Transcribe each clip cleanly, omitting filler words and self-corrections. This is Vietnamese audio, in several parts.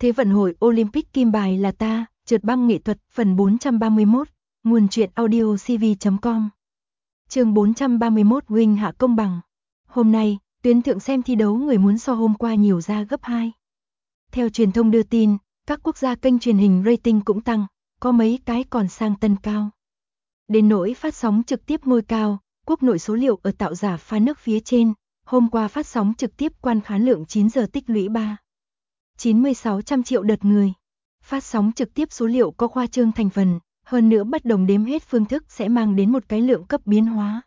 Thế vận hội Olympic kim bài là ta, trượt băng nghệ thuật, phần 431, nguồn truyện audio cv.com. Chương 431 Wing hạ công bằng. Hôm nay, tuyến thượng xem thi đấu người muốn so hôm qua nhiều ra gấp 2. Theo truyền thông đưa tin, các quốc gia kênh truyền hình rating cũng tăng, có mấy cái còn sang tân cao. Đến nỗi phát sóng trực tiếp ngôi cao, quốc nội số liệu ở tạo giả pha nước phía trên, hôm qua phát sóng trực tiếp quan khán lượng 9 giờ tích lũy 3,96 triệu lượt người. Phát sóng trực tiếp số liệu có khoa trương thành phần, hơn nữa bất đồng đếm hết phương thức sẽ mang đến một cái lượng cấp biến hóa.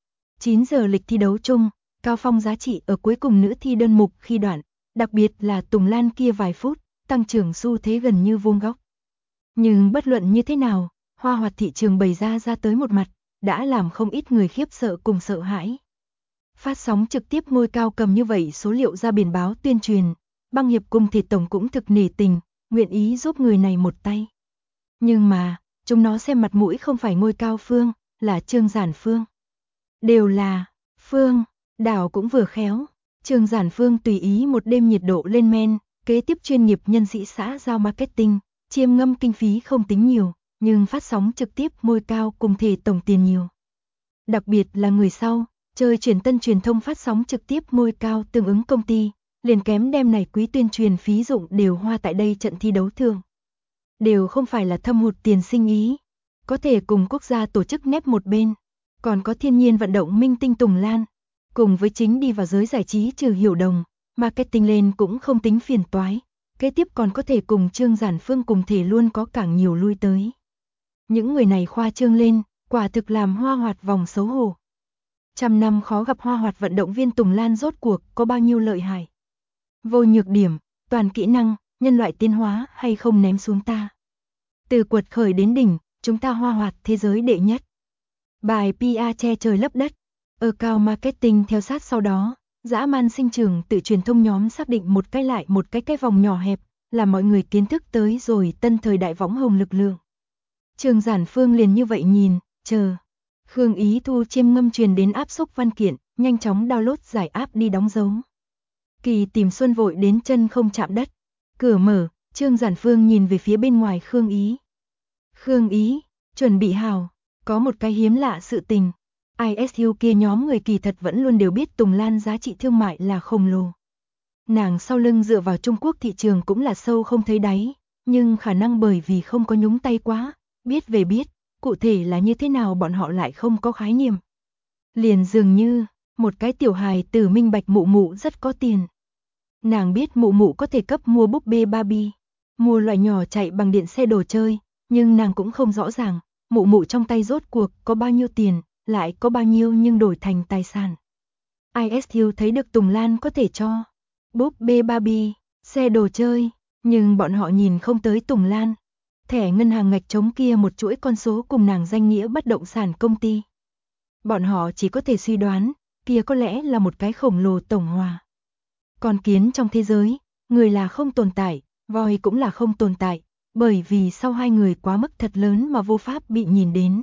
9 giờ lịch thi đấu chung, cao phong giá trị ở cuối cùng nữ thi đơn mục khi đoạn, đặc biệt là Tùng Lan kia vài phút, tăng trưởng xu thế gần như vuông góc. Nhưng bất luận như thế nào, hoa hoạt thị trường bày ra tới một mặt, đã làm không ít người khiếp sợ cùng sợ hãi. Phát sóng trực tiếp ngôi cao cầm như vậy số liệu ra biển báo tuyên truyền, băng hiệp cùng thể tổng cũng thực nể tình, nguyện ý giúp người này một tay. Nhưng mà, chúng nó xem mặt mũi không phải ngôi cao Phương, là Trương Giản Phương. Đều là Phương, đảo cũng vừa khéo. Trương Giản Phương tùy ý một đêm nhiệt độ lên men, kế tiếp chuyên nghiệp nhân sĩ xã giao marketing, chiêm ngâm kinh phí không tính nhiều, nhưng phát sóng trực tiếp ngôi cao cùng thể tổng tiền nhiều. Đặc biệt là người sau, chơi truyền tân truyền thông phát sóng trực tiếp ngôi cao tương ứng công ty, liền kém đem này quý tuyên truyền phí dụng đều hoa tại đây trận thi đấu thường. Đều không phải là thâm hụt tiền sinh ý, có thể cùng quốc gia tổ chức nép một bên, còn có thiên nhiên vận động minh tinh Tùng Lan, cùng với chính đi vào giới giải trí Trừ Hiểu Đồng, marketing lên cũng không tính phiền toái, kế tiếp còn có thể cùng Trương Giản Phương cùng thể luôn có càng nhiều lui tới. Những người này khoa trương lên, quả thực làm hoa hoạt vòng xấu hổ. Trăm năm khó gặp hoa hoạt vận động viên Tùng Lan rốt cuộc có bao nhiêu lợi hại. Vô nhược điểm, toàn kỹ năng, nhân loại tiến hóa hay không ném xuống ta. Từ quật khởi đến đỉnh, chúng ta hoa hoạt thế giới đệ nhất. Bài PR che trời lấp đất, ở cao marketing theo sát sau đó, dã man sinh trường tự truyền thông nhóm xác định một cái lại một cái vòng nhỏ hẹp, là mọi người kiến thức tới rồi tân thời đại võng hồng lực lượng. Trương Giản Phương liền như vậy nhìn, chờ. Khương Ý Thu chiêm ngâm truyền đến áp xúc văn kiện, nhanh chóng download giải áp đi đóng dấu. Kỳ Tìm Xuân vội đến chân không chạm đất. Cửa mở, Trương Giản Phương nhìn về phía bên ngoài Khương Ý. Khương Ý, chuẩn bị hào, có một cái hiếm lạ sự tình. ISU kia nhóm người kỳ thật vẫn luôn đều biết Tùng Lan giá trị thương mại là khổng lồ. Nàng sau lưng dựa vào Trung Quốc thị trường cũng là sâu không thấy đáy, nhưng khả năng bởi vì không có nhúng tay quá, biết về biết, cụ thể là như thế nào bọn họ lại không có khái niệm. Liền dường như, một cái tiểu hài tử minh bạch mụ mụ rất có tiền. Nàng biết mụ mụ có thể cấp mua búp bê Barbie, mua loại nhỏ chạy bằng điện xe đồ chơi, nhưng nàng cũng không rõ ràng, mụ mụ trong tay rốt cuộc có bao nhiêu tiền, lại có bao nhiêu nhưng đổi thành tài sản. ISU thấy được Tùng Lan có thể cho búp bê Barbie, xe đồ chơi, nhưng bọn họ nhìn không tới Tùng Lan. Thẻ ngân hàng ngạch trống kia một chuỗi con số cùng nàng danh nghĩa bất động sản công ty. Bọn họ chỉ có thể suy đoán, kia có lẽ là một cái khổng lồ tổng hòa. Con kiến trong thế giới, người là không tồn tại, voi cũng là không tồn tại, bởi vì sau hai người quá mức thật lớn mà vô pháp bị nhìn đến.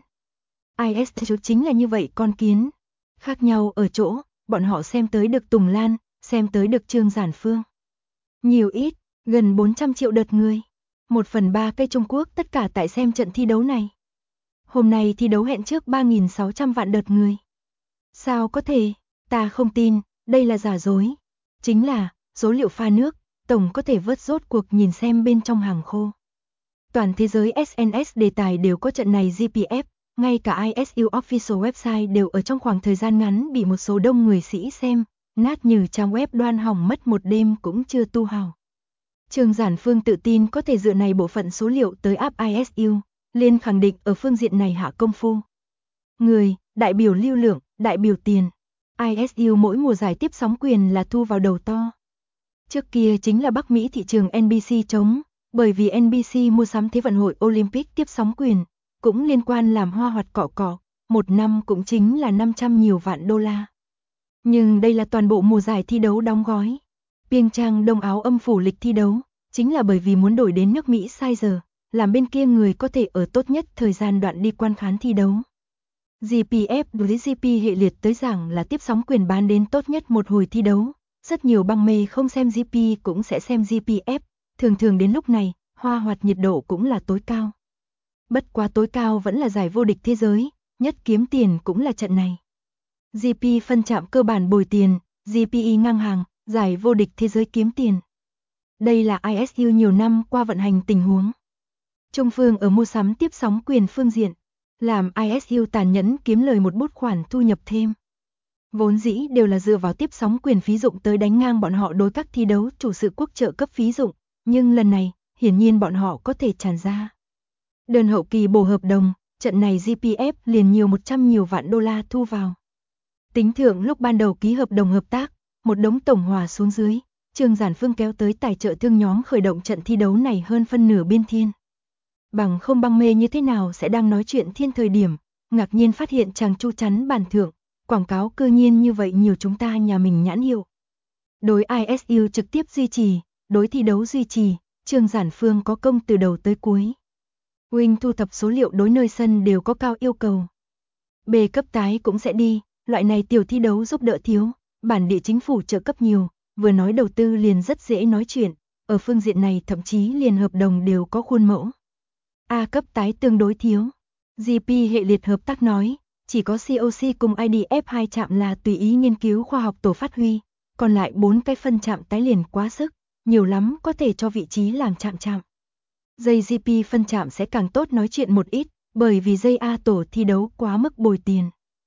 ISU chính là như vậy con kiến. Khác nhau ở chỗ, bọn họ xem tới được Tùng Lan, xem tới được Trương Giản Phương. Nhiều ít, gần 400 triệu lượt người. 1/3 cây Trung Quốc tất cả tại xem trận thi đấu này. Hôm nay thi đấu hẹn trước 3.600 vạn lượt người. Sao có thể, ta không tin, đây là giả dối. Chính là, số liệu pha nước, tổng có thể vớt rốt cuộc nhìn xem bên trong hàng khô. Toàn thế giới SNS đề tài đều có trận này GPF, ngay cả ISU Official Website đều ở trong khoảng thời gian ngắn bị một số đông người sĩ xem, nát như trang web đoan hỏng mất một đêm cũng chưa tu hào. Trương Giản Phương tự tin có thể dựa này bộ phận số liệu tới áp ISU, liền khẳng định ở phương diện này hạ công phu. Người, đại biểu lưu lượng, đại biểu tiền. ISU mỗi mùa giải tiếp sóng quyền là thu vào đầu to. Trước kia chính là Bắc Mỹ thị trường NBC chống, bởi vì NBC mua sắm Thế vận hội Olympic tiếp sóng quyền, cũng liên quan làm hoa hoạt cọ, một năm cũng chính là 500 nhiều vạn đô la. Nhưng đây là toàn bộ mùa giải thi đấu đóng gói. Pyeongchang Đông Áo âm phủ lịch thi đấu, chính là bởi vì muốn đổi đến nước Mỹ sai giờ, làm bên kia người có thể ở tốt nhất thời gian đoạn đi quan khán thi đấu. GPF đối GP hệ liệt tới giảng là tiếp sóng quyền bán đến tốt nhất một hồi thi đấu, rất nhiều băng mê không xem GP cũng sẽ xem GPF, thường thường đến lúc này, hoa hoạt nhiệt độ cũng là tối cao. Bất quá tối cao vẫn là giải vô địch thế giới, nhất kiếm tiền cũng là trận này. GP phân chạm cơ bản bồi tiền, GPE ngang hàng, giải vô địch thế giới kiếm tiền. Đây là ISU nhiều năm qua vận hành tình huống. Trung phương ở mua sắm tiếp sóng quyền phương diện, làm ISU tàn nhẫn kiếm lời một bút khoản thu nhập thêm. Vốn dĩ đều là dựa vào tiếp sóng quyền phí dụng tới đánh ngang bọn họ đối các thi đấu chủ sự quốc trợ cấp phí dụng, nhưng lần này, hiển nhiên bọn họ có thể tràn ra. Đơn hậu kỳ bổ hợp đồng, trận này GPF liền nhiều 100 nhiều vạn đô la thu vào. Tính thượng lúc ban đầu ký hợp đồng hợp tác, một đống tổng hòa xuống dưới, Trương Giản Phương kéo tới tài trợ thương nhóm khởi động trận thi đấu này hơn phân nửa biên thiên. Bằng không băng mê như thế nào sẽ đang nói chuyện thiên thời điểm, ngạc nhiên phát hiện chàng chu chắn bàn thượng, quảng cáo cư nhiên như vậy nhiều chúng ta nhà mình nhãn hiệu. Đối ISU trực tiếp duy trì, đối thi đấu duy trì, Trương Giản Phương có công từ đầu tới cuối. Wing thu thập số liệu đối nơi sân đều có cao yêu cầu. B cấp tái cũng sẽ đi, loại này tiểu thi đấu giúp đỡ thiếu, bản địa chính phủ trợ cấp nhiều, vừa nói đầu tư liền rất dễ nói chuyện, ở phương diện này thậm chí liền hợp đồng đều có khuôn mẫu. A cấp tái tương đối thiếu. GP hệ liệt hợp tác nói, chỉ có COC cùng IDF 2 trạm là tùy ý nghiên cứu khoa học tổ phát huy, còn lại 4 cái phân trạm tái liền quá sức, nhiều lắm có thể cho vị trí làm trạm. Dây GP phân trạm sẽ càng tốt nói chuyện một ít, bởi vì dây A tổ thi đấu quá mức bồi tiền.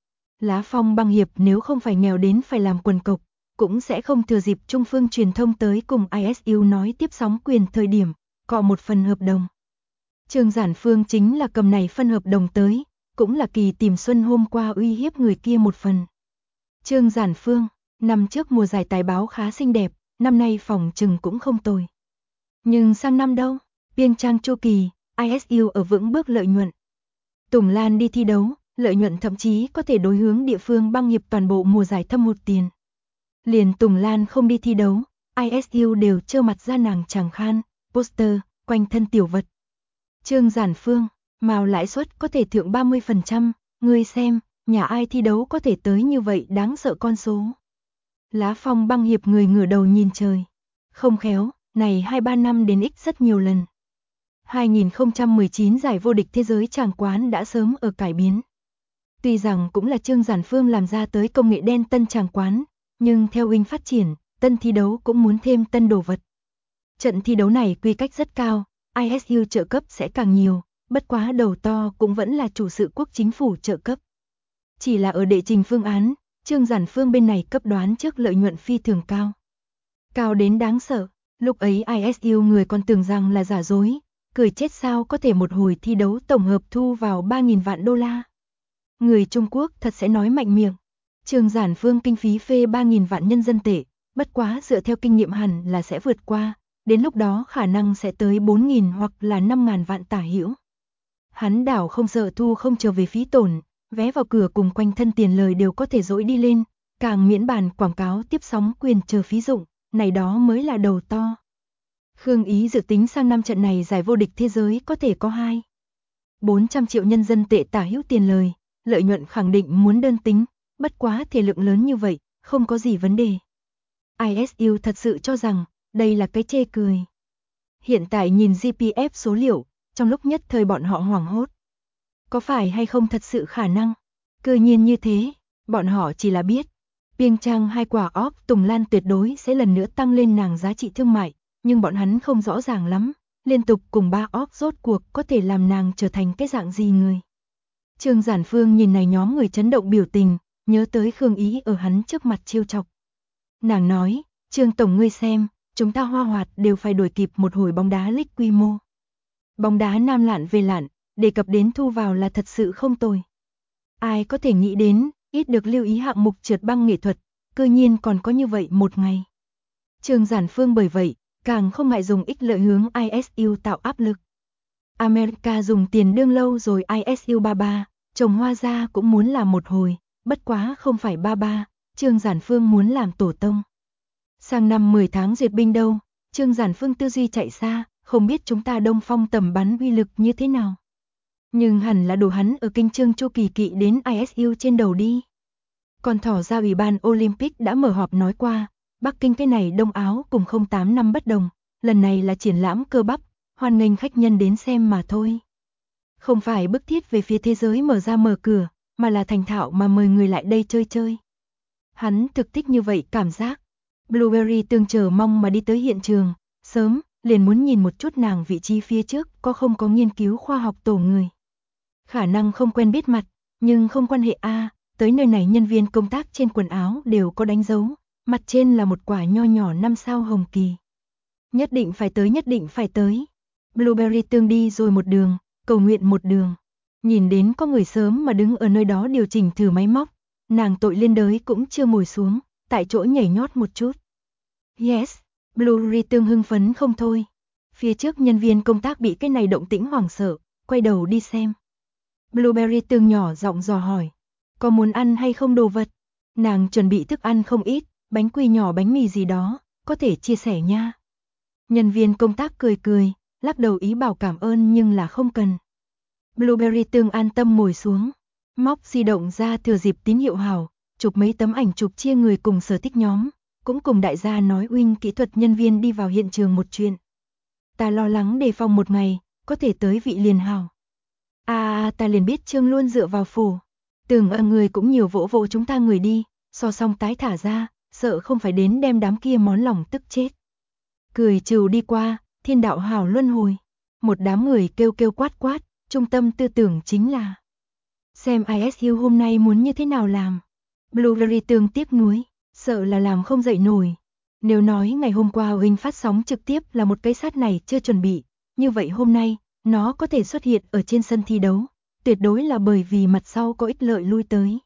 Lá Phong băng hiệp nếu không phải nghèo đến phải làm quần cộc, cũng sẽ không thừa dịp Trung phương truyền thông tới cùng ISU nói tiếp sóng quyền thời điểm, cọ một phần hợp đồng. Trương Giản Phương chính là cầm này phân hợp đồng tới, cũng là Kỳ Tìm Xuân hôm qua uy hiếp người kia một phần. Trương Giản Phương, năm trước mùa giải tài báo khá xinh đẹp, năm nay phòng trừng cũng không tồi. Nhưng sang năm đâu? Biên trang chu kỳ, ISU ở vững bước lợi nhuận. Tùng Lan đi thi đấu, lợi nhuận thậm chí có thể đối hướng địa phương băng hiệp toàn bộ mùa giải thâm hụt tiền. Liền Tùng Lan không đi thi đấu, ISU đều trơ mặt ra nàng chàng khan, poster, quanh thân tiểu vật. Trương Giản Phương, mào lãi suất có thể thượng 30%, ngươi xem, nhà ai thi đấu có thể tới như vậy đáng sợ con số. Lá Phong băng hiệp người ngửa đầu nhìn trời. Không khéo, này 2-3 năm đến X rất nhiều lần. 2019 giải vô địch thế giới tràng quán đã sớm ở cải biến. Tuy rằng cũng là Trương Giản Phương làm ra tới công nghệ đen tân tràng quán, nhưng theo Wing phát triển, tân thi đấu cũng muốn thêm tân đồ vật. Trận thi đấu này quy cách rất cao, ISU trợ cấp sẽ càng nhiều, bất quá đầu to cũng vẫn là chủ sự quốc chính phủ trợ cấp. Chỉ là ở đệ trình phương án, Trương Giản Phương bên này cấp đoán trước lợi nhuận phi thường cao. Cao đến đáng sợ, lúc ấy ISU người còn tưởng rằng là giả dối, cười chết sao có thể một hồi thi đấu tổng hợp thu vào 3.000 vạn đô la. Người Trung Quốc thật sẽ nói mạnh miệng. Trương Giản Phương kinh phí phê 3.000 vạn nhân dân tệ, bất quá dựa theo kinh nghiệm hẳn là sẽ vượt qua, đến lúc đó khả năng sẽ tới 4.000 hoặc là 5.000 vạn tả hữu. Hắn đảo không sợ thu không trở về phí tổn, vé vào cửa cùng quanh thân tiền lời đều có thể dỗi đi lên, càng miễn bàn quảng cáo tiếp sóng quyền chờ phí dụng, này đó mới là đầu to. Khương Ý dự tính sang năm trận này giải vô địch thế giới có thể có 400 triệu nhân dân tệ tả hữu tiền lời, lợi nhuận khẳng định muốn đơn tính, bất quá thể lượng lớn như vậy, không có gì vấn đề. ISU thật sự cho rằng, đây là cái chê cười. Hiện tại nhìn GPF số liệu, trong lúc nhất thời bọn họ hoảng hốt. Có phải hay không thật sự khả năng? Cư nhiên như thế, bọn họ chỉ là biết. Biên trang 2 quả óc Tùng Lan tuyệt đối sẽ lần nữa tăng lên nàng giá trị thương mại, nhưng bọn hắn không rõ ràng lắm, liên tục cùng 3 óc rốt cuộc có thể làm nàng trở thành cái dạng gì người. Trương Giản Phương nhìn này nhóm người chấn động biểu tình, nhớ tới Khương Ý ở hắn trước mặt trêu chọc. Nàng nói, Trương Tổng ngươi xem, chúng ta Hoa Hoạt đều phải đuổi kịp một hồi bóng đá league quy mô. Bóng đá nam lạn về lạn, đề cập đến thu vào là thật sự không tồi. Ai có thể nghĩ đến, ít được lưu ý hạng mục trượt băng nghệ thuật, cư nhiên còn có như vậy một ngày. Trương Giản Phương bởi vậy, càng không ngại dùng ích lợi hướng ISU tạo áp lực. America dùng tiền đương lâu rồi ISU 33, trồng hoa ra cũng muốn làm một hồi, bất quá không phải 33, Trương Giản Phương muốn làm tổ tông. Sang năm 10 tháng duyệt binh đâu, Trương Giản Phương tư duy chạy xa, không biết chúng ta Đông Phong tầm bắn uy lực như thế nào. Nhưng hẳn là đủ hắn ở kinh Trương Chu Kỳ kỵ đến ISU trên đầu đi. Còn thỏ ra Ủy ban Olympic đã mở họp nói qua, Bắc Kinh cái này Đông Áo cùng 08 năm bất đồng, lần này là triển lãm cơ bắp, hoan nghênh khách nhân đến xem mà thôi. Không phải bức thiết về phía thế giới mở ra mở cửa, mà là thành thạo mà mời người lại đây chơi chơi. Hắn thực thích như vậy cảm giác. Blueberry tương chờ mong mà đi tới hiện trường, sớm, liền muốn nhìn một chút nàng vị trí phía trước có không có nghiên cứu khoa học tổ người. Khả năng không quen biết mặt, nhưng không quan hệ tới nơi này nhân viên công tác trên quần áo đều có đánh dấu, mặt trên là một quả nho nhỏ 5 sao hồng kỳ. Nhất định phải tới, nhất định phải tới. Blueberry tương đi rồi một đường, cầu nguyện một đường. Nhìn đến có người sớm mà đứng ở nơi đó điều chỉnh thử máy móc, nàng tội liên đới cũng chưa ngồi xuống, tại chỗ nhảy nhót một chút. Yes, Blueberry tương hưng phấn không thôi. Phía trước nhân viên công tác bị cái này động tĩnh hoảng sợ, quay đầu đi xem. Blueberry tương nhỏ giọng dò hỏi, có muốn ăn hay không đồ vật? Nàng chuẩn bị thức ăn không ít, bánh quy nhỏ bánh mì gì đó, có thể chia sẻ nha. Nhân viên công tác cười cười, lắc đầu ý bảo cảm ơn nhưng là không cần. Blueberry tương an tâm ngồi xuống, móc di động ra thừa dịp tín hiệu hảo, chụp mấy tấm ảnh chụp chia người cùng sở thích nhóm, cũng cùng đại gia nói Wing kỹ thuật nhân viên đi vào hiện trường một chuyện. Ta lo lắng đề phòng một ngày, có thể tới vị liền hảo. Ta liền biết Trương luôn dựa vào phủ. Tưởng người cũng nhiều vỗ vỗ chúng ta người đi, so xong tái thả ra, sợ không phải đến đem đám kia món lòng tức chết. Cười trừ đi qua, thiên đạo hảo luân hồi. Một đám người kêu kêu quát quát, trung tâm tư tưởng chính là xem ISU hôm nay muốn như thế nào làm. Blueberry tương tiếc nuối, sợ là làm không dậy nổi. Nếu nói ngày hôm qua Wing phát sóng trực tiếp là một cái sát này chưa chuẩn bị, như vậy hôm nay, nó có thể xuất hiện ở trên sân thi đấu, tuyệt đối là bởi vì mặt sau có ích lợi lui tới.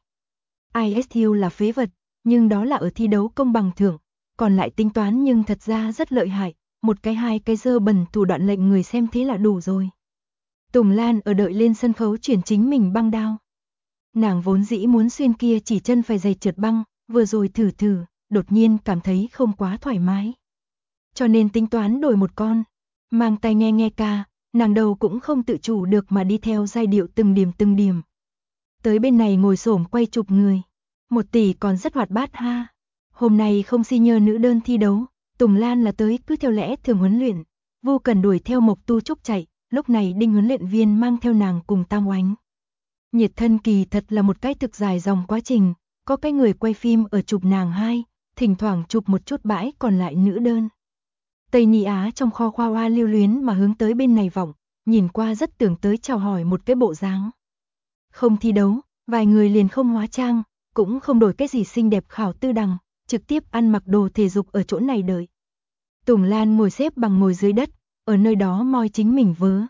ISU là phế vật, nhưng đó là ở thi đấu công bằng thưởng, còn lại tính toán nhưng thật ra rất lợi hại, một cái hai cái dơ bẩn thủ đoạn lệnh người xem thế là đủ rồi. Tùng Lan ở đợi lên sân khấu chuyển chính mình băng đao. Nàng vốn dĩ muốn xuyên kia chỉ chân phải giày trượt băng, vừa rồi thử, đột nhiên cảm thấy không quá thoải mái. Cho nên tính toán đổi một con, mang tai nghe ca, nàng đầu cũng không tự chủ được mà đi theo giai điệu từng điểm. Tới bên này ngồi xổm quay chụp người. 1 tỷ còn rất hoạt bát ha. Hôm nay không senior nữ đơn thi đấu, Tùng Lan là tới cứ theo lẽ thường huấn luyện. Vô cần đuổi theo Mộc Tu Trúc chạy, lúc này Đinh huấn luyện viên mang theo nàng cùng Tam Oánh. Nhiệt thân kỳ thật là một cái thực dài dòng quá trình, có cái người quay phim ở chụp nàng hai, thỉnh thoảng chụp một chút bãi còn lại nữ đơn. Tây Ni Á trong kho khoa hoa lưu luyến mà hướng tới bên này vọng, nhìn qua rất tưởng tới chào hỏi một cái bộ dáng. Không thi đấu, vài người liền không hóa trang, cũng không đổi cái gì xinh đẹp khảo tư đằng, trực tiếp ăn mặc đồ thể dục ở chỗ này đợi. Tùng Lan ngồi xếp bằng ngồi dưới đất, ở nơi đó moi chính mình vớ.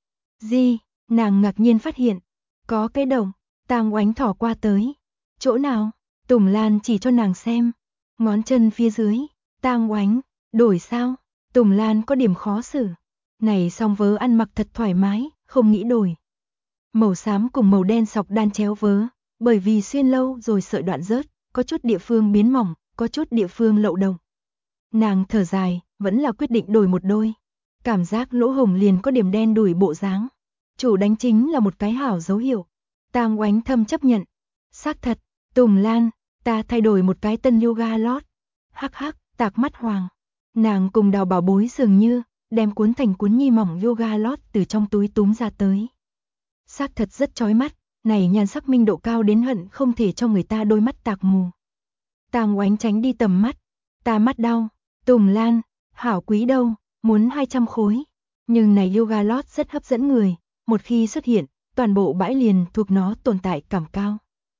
Gì, nàng ngạc nhiên phát hiện, có cái đồng, Tang Oánh thỏ qua tới. Chỗ nào? Tùng Lan chỉ cho nàng xem, ngón chân phía dưới, Tang Oánh, đổi sao? Tùng Lan có điểm khó xử. Này xong vớ ăn mặc thật thoải mái, không nghĩ đổi. Màu xám cùng màu đen sọc đan chéo vớ, bởi vì xuyên lâu rồi sợi đoạn rớt, có chút địa phương biến mỏng, có chút địa phương lậu đồng. Nàng thở dài, vẫn là quyết định đổi một đôi. Cảm giác lỗ hổng liền có điểm đen đủi bộ dáng. Chủ đánh chính là một cái hảo dấu hiệu. Tang Oánh thâm chấp nhận. Xác thật, Tùng Lan, ta thay đổi một cái tân yoga lót. Hắc hắc, tạc mắt hoàng. Nàng cùng Đào Bảo Bối dường như, đem cuốn thành cuốn nhi mỏng yoga lót từ trong túi túm ra tới. Xác thật rất chói mắt, này nhan sắc minh độ cao đến hận không thể cho người ta đôi mắt tạc mù. Tang Oánh tránh đi tầm mắt, ta mắt đau. Tùng Lan, hảo quý đâu, muốn 200 khối. Nhưng này yoga lót rất hấp dẫn người, một khi xuất hiện, toàn bộ bãi liền thuộc nó tồn tại cảm cao.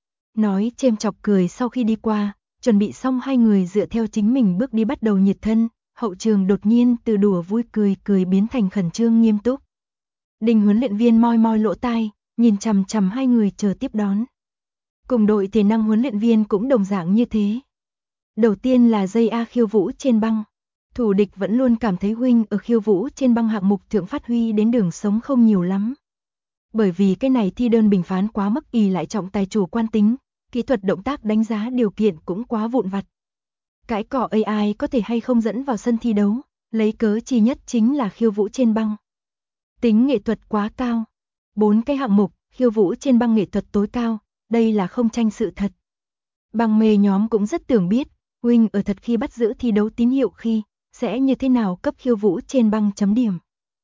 Nói chêm chọc cười sau khi đi qua, chuẩn bị xong hai người dựa theo chính mình bước đi bắt đầu nhiệt thân, hậu trường đột nhiên từ đùa vui cười biến thành khẩn trương nghiêm túc. Đinh huấn luyện viên moi moi lỗ tai, nhìn chằm chằm hai người chờ tiếp đón. Cùng đội thể năng huấn luyện viên cũng đồng dạng như thế. Đầu tiên là dây A khiêu vũ trên băng. Thủ địch vẫn luôn cảm thấy Wing ở khiêu vũ trên băng hạng mục thượng phát huy đến đường sống không nhiều lắm. Bởi vì cái này thi đơn bình phán quá mức ỷ lại trọng tài chủ quan tính, kỹ thuật động tác đánh giá điều kiện cũng quá vụn vặt. Cái cỏ AI có thể hay không dẫn vào sân thi đấu, lấy cớ chi nhất chính là khiêu vũ trên băng. Tính nghệ thuật quá cao. 4 cái hạng mục, khiêu vũ trên băng nghệ thuật tối cao, đây là không tranh sự thật. Băng mê nhóm cũng rất tưởng biết, Wing ở thật khi bắt giữ thi đấu tín hiệu khi, sẽ như thế nào cấp Khiêu Vũ trên băng chấm điểm.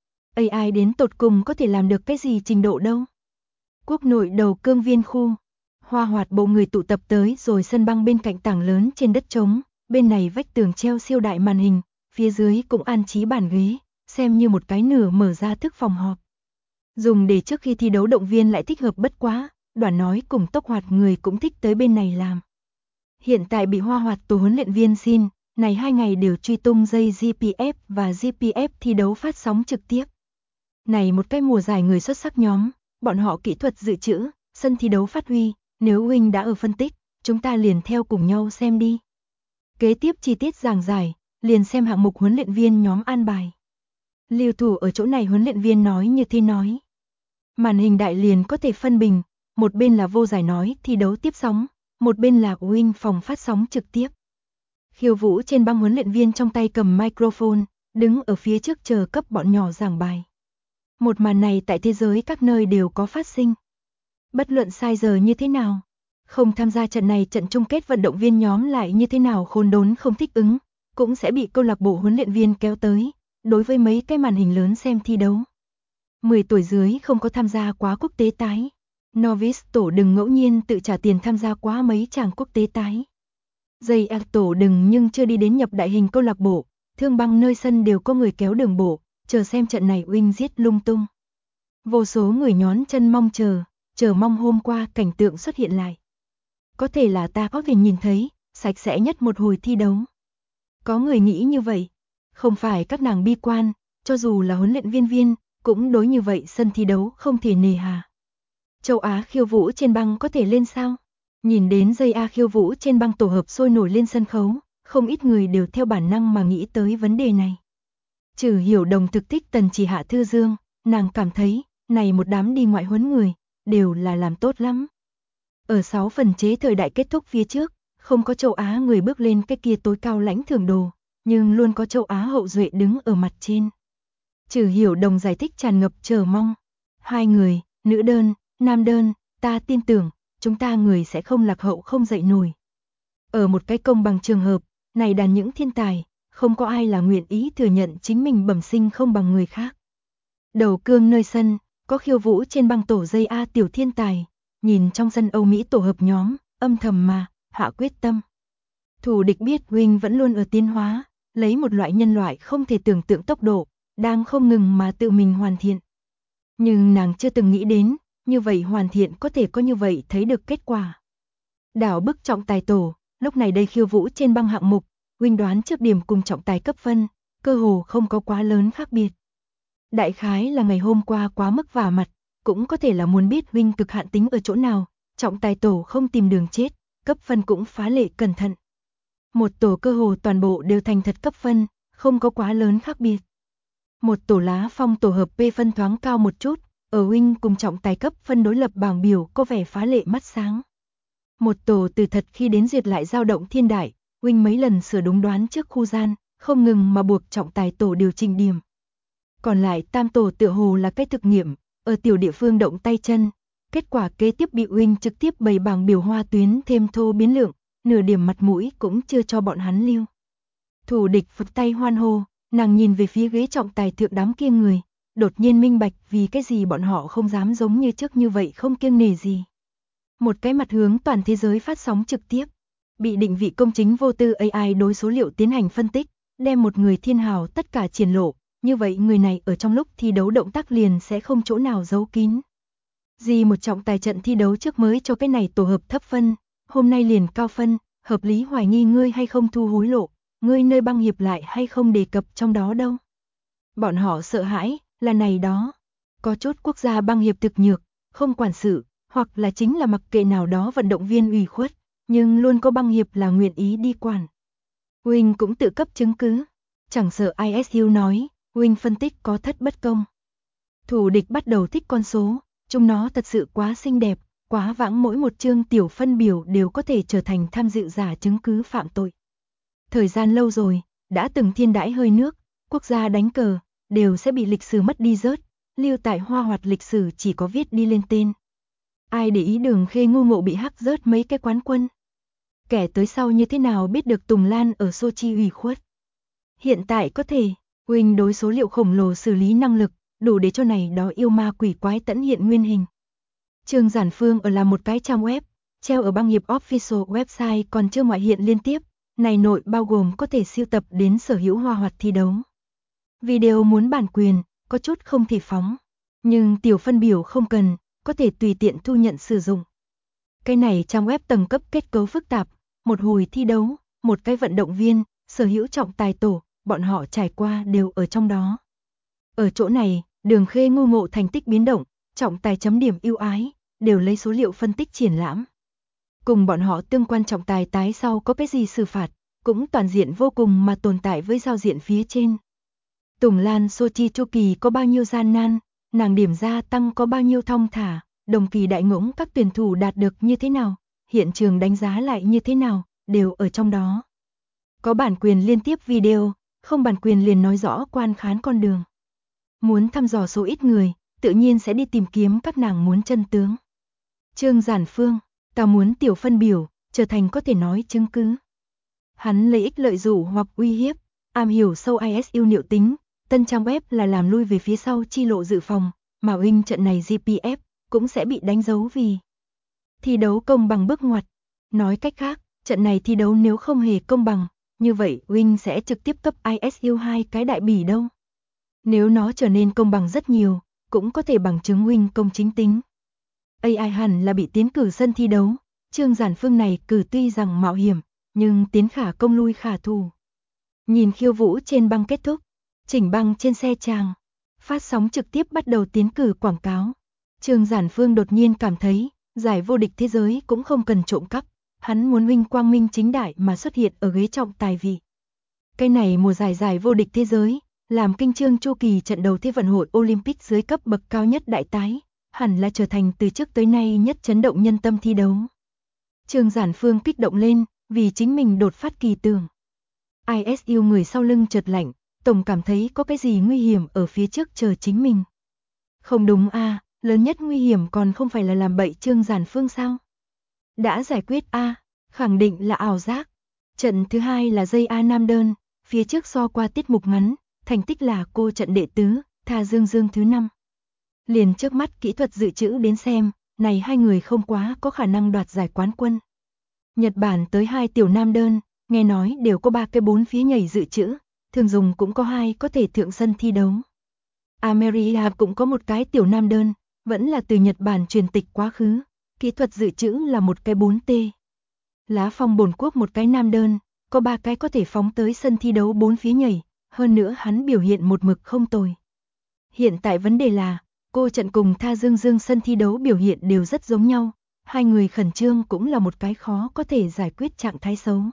AI đến tột cùng có thể làm được cái gì trình độ đâu. Quốc nội đầu Cương Viên khu, hoa hoạt bộ người tụ tập tới rồi sân băng bên cạnh tảng lớn trên đất trống, bên này vách tường treo siêu đại màn hình, phía dưới cũng an trí bàn ghế, xem như một cái nửa mở ra thức phòng họp. Dùng để trước khi thi đấu động viên lại thích hợp bất quá, Đoàn nói cùng Tốc Hoạt người cũng thích tới bên này làm. Hiện tại bị hoa hoạt tổ huấn luyện viên xin, này 2 ngày đều truy tung dây GPF và GPF thi đấu phát sóng trực tiếp. Này một cái mùa giải người xuất sắc nhóm, bọn họ kỹ thuật dự trữ, sân thi đấu phát huy, nếu huynh đã ở phân tích, chúng ta liền theo cùng nhau xem đi. Kế tiếp chi tiết giảng giải, liền xem hạng mục huấn luyện viên nhóm an bài. Lưu thủ ở chỗ này huấn luyện viên nói như thế nói. Màn hình đại liền có thể phân bình, một bên là vô giải nói thi đấu tiếp sóng, một bên là huynh phòng phát sóng trực tiếp. Khiêu Vũ trên băng huấn luyện viên trong tay cầm microphone, đứng ở phía trước chờ cấp bọn nhỏ giảng bài. Một màn này tại thế giới các nơi đều có phát sinh. Bất luận sai giờ như thế nào, không tham gia trận này trận chung kết vận động viên nhóm lại như thế nào khôn đốn không thích ứng, cũng sẽ bị câu lạc bộ huấn luyện viên kéo tới, đối với mấy cái màn hình lớn xem thi đấu. 10 tuổi dưới không có tham gia quá quốc tế tái. Novice tổ đừng ngẫu nhiên tự trả tiền tham gia quá mấy chàng quốc tế tái. Dây tổ đừng nhưng chưa đi đến nhập đại hình câu lạc bộ, thương băng nơi sân đều có người kéo đường bộ, chờ xem trận này huynh giết lung tung. Vô số người nhón chân mong chờ mong hôm qua cảnh tượng xuất hiện lại. Có thể là ta có thể nhìn thấy, sạch sẽ nhất một hồi thi đấu. Có người nghĩ như vậy, không phải các nàng bi quan, cho dù là huấn luyện viên, cũng đối như vậy sân thi đấu không thể nề hà. Châu Á khiêu vũ trên băng có thể lên sao? Nhìn đến dây A khiêu vũ trên băng tổ hợp sôi nổi lên sân khấu, không ít người đều theo bản năng mà nghĩ tới vấn đề này. Trừ Hiểu Đồng thực thích Tần Chỉ Hạ Thư Dương, nàng cảm thấy, này một đám đi ngoại huấn người, đều là làm tốt lắm. Ở 6 phần chế thời đại kết thúc phía trước, không có châu Á người bước lên cái kia tối cao lãnh thưởng đồ, nhưng luôn có châu Á hậu duệ đứng ở mặt trên. Trừ Hiểu Đồng giải thích tràn ngập chờ mong. 2 người, nữ đơn, nam đơn, ta tin tưởng, chúng ta người sẽ không lạc hậu không dậy nổi. Ở một cái công bằng trường hợp, này đàn những thiên tài, không có ai là nguyện ý thừa nhận chính mình bẩm sinh không bằng người khác. Đầu Cương nơi sân, có khiêu vũ trên băng tổ dây A tiểu thiên tài, nhìn trong sân Âu Mỹ tổ hợp nhóm, âm thầm mà, hạ quyết tâm. Thủ địch biết huynh vẫn luôn ở tiến hóa, lấy một loại nhân loại không thể tưởng tượng tốc độ, đang không ngừng mà tự mình hoàn thiện. Nhưng nàng chưa từng nghĩ đến, như vậy hoàn thiện có thể có như vậy thấy được kết quả. Đảo bức trọng tài tổ, lúc này đây khiêu vũ trên băng hạng mục, huynh đoán trước điểm cùng trọng tài cấp phân, cơ hồ không có quá lớn khác biệt. Đại khái là ngày hôm qua quá mức vả mặt, cũng có thể là muốn biết huynh cực hạn tính ở chỗ nào, trọng tài tổ không tìm đường chết, cấp phân cũng phá lệ cẩn thận. Một tổ cơ hồ toàn bộ đều thành thật cấp phân, không có quá lớn khác biệt. Một tổ Lá Phong tổ hợp P phân thoáng cao một chút, ở huynh cùng trọng tài cấp phân đối lập bảng biểu có vẻ phá lệ mắt sáng. Một tổ từ thật khi đến duyệt lại dao động thiên đại, huynh mấy lần sửa đúng đoán trước khu gian, không ngừng mà buộc trọng tài tổ điều chỉnh điểm. Còn lại tam tổ tựa hồ là cái thực nghiệm, ở tiểu địa phương động tay chân, kết quả kế tiếp bị huynh trực tiếp bày bảng biểu hoa tuyến thêm thô biến lượng, nửa điểm mặt mũi cũng chưa cho bọn hắn lưu. Thủ địch phật tay hoan hô, nàng nhìn về phía ghế trọng tài thượng đám kia người, đột nhiên minh bạch vì cái gì bọn họ không dám giống như trước như vậy không kiêng nể gì. Một cái mặt hướng toàn thế giới phát sóng trực tiếp, bị định vị công chính vô tư AI đối số liệu tiến hành phân tích, đem một người thiên hào tất cả triển lộ, như vậy người này ở trong lúc thi đấu động tác liền sẽ không chỗ nào giấu kín. Gì một trọng tài trận thi đấu trước mới cho cái này tổ hợp thấp phân, hôm nay liền cao phân, hợp lý hoài nghi ngươi hay không thu hối lộ, ngươi nơi băng hiệp lại hay không đề cập trong đó đâu. Bọn họ sợ hãi, là này đó. Có chút quốc gia băng hiệp thực nhược, không quản sự, hoặc là chính là mặc kệ nào đó vận động viên ủy khuất, nhưng luôn có băng hiệp là nguyện ý đi quản. Huynh cũng tự cấp chứng cứ. Chẳng sợ ISU nói, huynh phân tích có thất bất công. Thủ địch bắt đầu thích con số, chúng nó thật sự quá xinh đẹp, quá vãng mỗi một chương tiểu phân biểu đều có thể trở thành tham dự giả chứng cứ phạm tội. Thời gian lâu rồi, đã từng thiên đãi hơi nước, quốc gia đánh cờ, đều sẽ bị lịch sử mất đi rớt, lưu tại hoa hoạt lịch sử chỉ có viết đi lên tên. Ai để ý Đường Khê ngu ngộ bị hắc rớt mấy cái quán quân. Kẻ tới sau như thế nào biết được Tùng Lan ở Sochi ủy khuất. Hiện tại có thể, Wing đối số liệu khổng lồ xử lý năng lực, đủ để cho này đó yêu ma quỷ quái tẫn hiện nguyên hình. Trương Giản Phương ở là một cái trang web, treo ở băng nghiệp official website còn chưa ngoại hiện liên tiếp, này nội bao gồm có thể siêu tập đến sở hữu hoa hoạt thi đấu. Video muốn bản quyền, có chút không thể phóng, nhưng tiểu phân biểu không cần, có thể tùy tiện thu nhận sử dụng. Cái này trang web tầng cấp kết cấu phức tạp, một hồi thi đấu, một cái vận động viên, sở hữu trọng tài tổ, bọn họ trải qua đều ở trong đó. Ở chỗ này, Đường Khê ngu ngộ thành tích biến động, trọng tài chấm điểm ưu ái, đều lấy số liệu phân tích triển lãm. Cùng bọn họ tương quan trọng tài tái sau có cái gì xử phạt, cũng toàn diện vô cùng mà tồn tại với giao diện phía trên. Tùng Lan Sochi chu kỳ có bao nhiêu gian nan, nàng điểm gia tăng có bao nhiêu thong thả, đồng kỳ đại ngỗng các tuyển thủ đạt được như thế nào, hiện trường đánh giá lại như thế nào, đều ở trong đó. Có bản quyền liên tiếp video, không bản quyền liền nói rõ quan khán con đường. Muốn thăm dò số ít người, tự nhiên sẽ đi tìm kiếm các nàng muốn chân tướng. Trương Giản Phương, ta muốn tiểu phân biểu, trở thành có thể nói chứng cứ. Hắn lấy ích lợi dụ hoặc uy hiếp, am hiểu sâu ISU liệu tính, tân trang web là làm lui về phía sau chi lộ dự phòng, mà Wing trận này GPF cũng sẽ bị đánh dấu vì thi đấu công bằng bước ngoặt. Nói cách khác, trận này thi đấu nếu không hề công bằng, như vậy Wing sẽ trực tiếp cấp ISU 2 cái đại bỉ đâu. Nếu nó trở nên công bằng rất nhiều, cũng có thể bằng chứng Wing công chính tính. AI hẳn là bị tiến cử sân thi đấu, Trương Giản Phương này cử tuy rằng mạo hiểm, nhưng tiến khả công lui khả thù. Nhìn khiêu vũ trên băng kết thúc, chỉnh băng trên xe tràng, phát sóng trực tiếp bắt đầu tiến cử quảng cáo. Trương Giản Phương đột nhiên cảm thấy, giải vô địch thế giới cũng không cần trộm cắp, hắn muốn Wing quang minh chính đại mà xuất hiện ở ghế trọng tài vị. Cái này mùa giải vô địch thế giới, làm kinh chương chu kỳ trận đầu Thế vận hội Olympic dưới cấp bậc cao nhất đại tái, hẳn là trở thành từ trước tới nay nhất chấn động nhân tâm thi đấu. Trương Giản Phương kích động lên, vì chính mình đột phát kỳ tưởng. ISU người sau lưng chợt lạnh, tổng cảm thấy có cái gì nguy hiểm ở phía trước chờ chính mình. Không đúng a, lớn nhất nguy hiểm còn không phải là làm bậy Trương Giản Phương sao? Đã giải quyết a, khẳng định là ảo giác. Trận thứ hai là dây A nam đơn, phía trước so qua tiết mục ngắn, thành tích là cô trận đệ tứ, Tha Dương Dương thứ 5. Liền trước mắt kỹ thuật dự trữ đến xem, này hai người không quá có khả năng đoạt giải quán quân. Nhật Bản tới 2 tiểu nam đơn, nghe nói đều có 3 cái 4 phía nhảy dự trữ, thường dùng cũng có 2 có thể thượng sân thi đấu. America cũng có một cái tiểu nam đơn, vẫn là từ Nhật Bản truyền tịch quá khứ, kỹ thuật dự trữ là một cái 4T. Lá Phong Bồn Quốc một cái nam đơn, có 3 cái có thể phóng tới sân thi đấu 4 phía nhảy, hơn nữa hắn biểu hiện một mực không tồi. Hiện tại vấn đề là, cô trận cùng Tha Dương Dương sân thi đấu biểu hiện đều rất giống nhau, hai người khẩn trương cũng là một cái khó có thể giải quyết trạng thái xấu.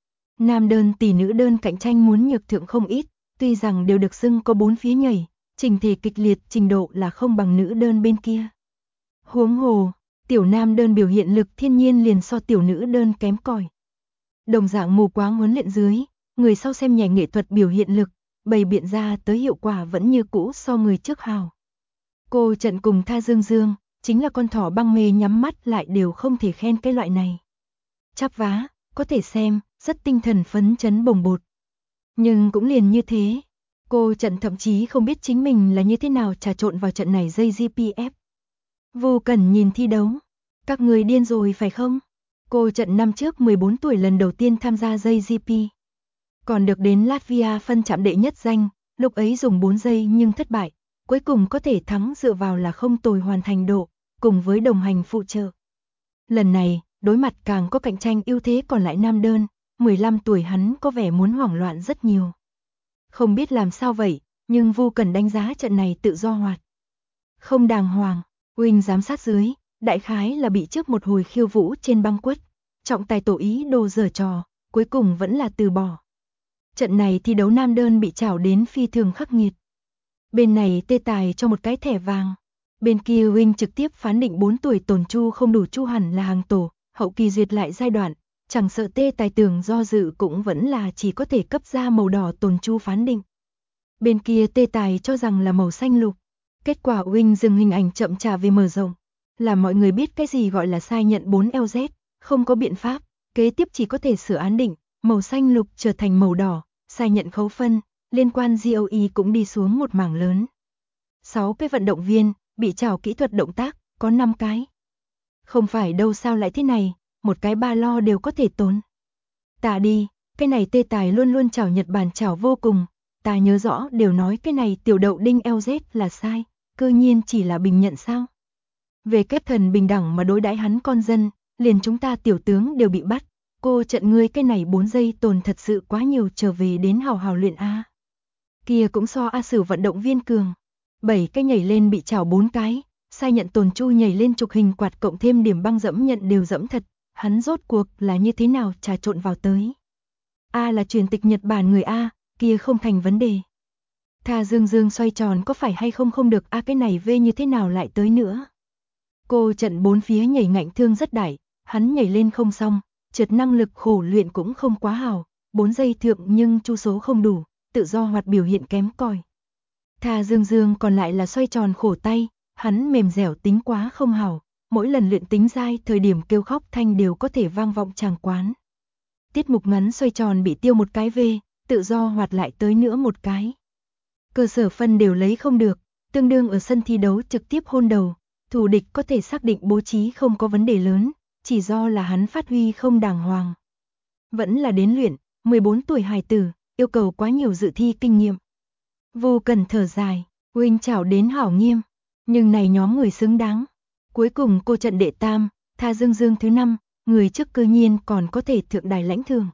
Nam đơn tỷ nữ đơn cạnh tranh muốn nhược thượng không ít, tuy rằng đều được xưng có 4 phía nhảy, trình thể kịch liệt trình độ là không bằng nữ đơn bên kia. Huống hồ, tiểu nam đơn biểu hiện lực thiên nhiên liền so tiểu nữ đơn kém cỏi. Đồng dạng mù quáng huấn luyện dưới, người sau xem nhẹ nghệ thuật biểu hiện lực, bày biện ra tới hiệu quả vẫn như cũ so người trước hào. Cô trận cùng Tha Dương Dương, chính là con thỏ băng mê nhắm mắt lại đều không thể khen cái loại này. Chắp vá, có thể xem, rất tinh thần phấn chấn bồng bột. Nhưng cũng liền như thế, cô trận thậm chí không biết chính mình là như thế nào trà trộn vào trận này dây GPF. Vô Cần nhìn thi đấu, các người điên rồi phải không? Cô trận năm trước 14 tuổi lần đầu tiên tham gia dây GP. Còn được đến Latvia phân chạm đệ nhất danh, lúc ấy dùng 4 giây nhưng thất bại, cuối cùng có thể thắng dựa vào là không tồi hoàn thành độ, cùng với đồng hành phụ trợ. Lần này, đối mặt càng có cạnh tranh ưu thế còn lại nam đơn, 15 tuổi hắn có vẻ muốn hoảng loạn rất nhiều. Không biết làm sao vậy, nhưng Vô Cần đánh giá trận này tự do hoạt. Không đàng hoàng, Wing giám sát dưới, đại khái là bị trước một hồi khiêu vũ trên băng quất, trọng tài tổ ý đồ giở trò, cuối cùng vẫn là từ bỏ. Trận này thi đấu nam đơn bị trảo đến phi thường khắc nghiệt. Bên này tê tài cho một cái thẻ vàng. Bên kia Wing trực tiếp phán định 4 tuổi Tồn Chu không đủ chu hẳn là hàng tổ, hậu kỳ duyệt lại giai đoạn, chẳng sợ tê tài tưởng do dự cũng vẫn là chỉ có thể cấp ra màu đỏ Tồn Chu phán định. Bên kia tê tài cho rằng là màu xanh lục. Kết quả Wing dừng hình ảnh chậm trả về mở rộng. Làm mọi người biết cái gì gọi là sai nhận 4LZ, không có biện pháp, kế tiếp chỉ có thể sửa án định, màu xanh lục trở thành màu đỏ, sai nhận khấu phân, liên quan GOE cũng đi xuống một mảng lớn. 6 cái vận động viên, bị trào kỹ thuật động tác, có 5 cái. Không phải đâu sao lại thế này, một cái ba lo đều có thể tốn. Ta đi, cái này tê tài luôn luôn chào Nhật Bản chào vô cùng, ta nhớ rõ đều nói cái này tiểu đậu đinh LZ là sai, cơ nhiên chỉ là bình nhận sao. Về kép thần bình đẳng mà đối đãi hắn con dân, liền chúng ta tiểu tướng đều bị bắt, cô trận ngươi cái này 4 giây tồn thật sự quá nhiều, trở về đến hào hào luyện A. Kia cũng so A Sử vận động viên cường, 7 cái nhảy lên bị chảo 4 cái, sai nhận tồn chu nhảy lên trục hình quạt cộng thêm điểm băng dẫm nhận đều dẫm thật, hắn rốt cuộc là như thế nào trà trộn vào tới. A là truyền tịch Nhật Bản người A, kia không thành vấn đề. Tha Dương Dương xoay tròn có phải hay không không được A, cái này về như thế nào lại tới nữa. Cô trận 4 phía nhảy ngạnh thương rất đại, hắn nhảy lên không xong, trượt năng lực khổ luyện cũng không quá hào, 4 giây thượng nhưng chu số không đủ, tự do hoạt biểu hiện kém cỏi. Tha Dương Dương còn lại là xoay tròn khổ tay, hắn mềm dẻo tính quá không hào, mỗi lần luyện tính dai thời điểm kêu khóc thanh đều có thể vang vọng tràng quán. Tiết mục ngắn xoay tròn bị tiêu một cái về, tự do hoạt lại tới nữa một cái. Cơ sở phân đều lấy không được, tương đương ở sân thi đấu trực tiếp hôn đầu, thủ địch có thể xác định bố trí không có vấn đề lớn, chỉ do là hắn phát huy không đàng hoàng. Vẫn là đến luyện, 14 tuổi hài tử, yêu cầu quá nhiều dự thi kinh nghiệm. Vô cần thở dài, huynh chảo đến hảo nghiêm, nhưng này nhóm người xứng đáng. Cuối cùng cô trận đệ tam, Tha Dương Dương thứ 5, người trước cơ nhiên còn có thể thượng đài lãnh thưởng.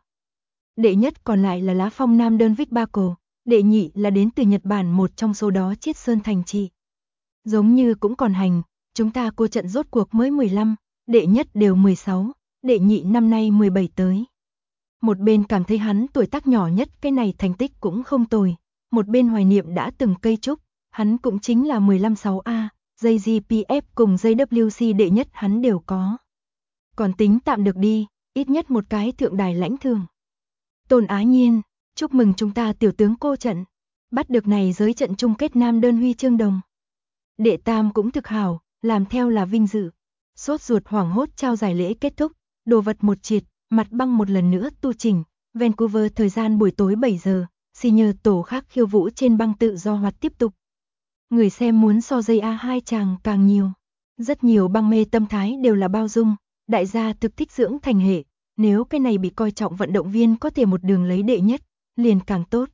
Đệ nhất còn lại là lá phong nam đơn Vic Baco, đệ nhị là đến từ Nhật Bản, một trong số đó Chiết Sơn Thành Trị. Giống như cũng còn hành, chúng ta cô trận rốt cuộc mới 15, đệ nhất đều 16, đệ nhị năm nay 17 tới. Một bên cảm thấy hắn tuổi tác nhỏ nhất, cái này thành tích cũng không tồi, một bên hoài niệm đã từng cây trúc, hắn cũng chính là 15-6A, dây GPF cùng dây WC đệ nhất hắn đều có. Còn tính tạm được đi, ít nhất một cái thượng đài lãnh thưởng. Tôn Á Nhiên, chúc mừng chúng ta tiểu tướng cô trận, bắt được này giới trận chung kết nam đơn huy chương đồng. Đệ tam cũng thực hảo, làm theo là vinh dự. Sốt ruột hoảng hốt trao giải lễ kết thúc, đồ vật một triệt, mặt băng một lần nữa tu chỉnh. Vancouver thời gian buổi tối 7 giờ, senior tổ khác khiêu vũ trên băng tự do hoạt tiếp tục. Người xem muốn so dây A2 chàng càng nhiều. Rất nhiều băng mê tâm thái đều là bao dung, đại gia thực thích dưỡng thành hệ, nếu cái này bị coi trọng vận động viên có thể một đường lấy đệ nhất, liền càng tốt.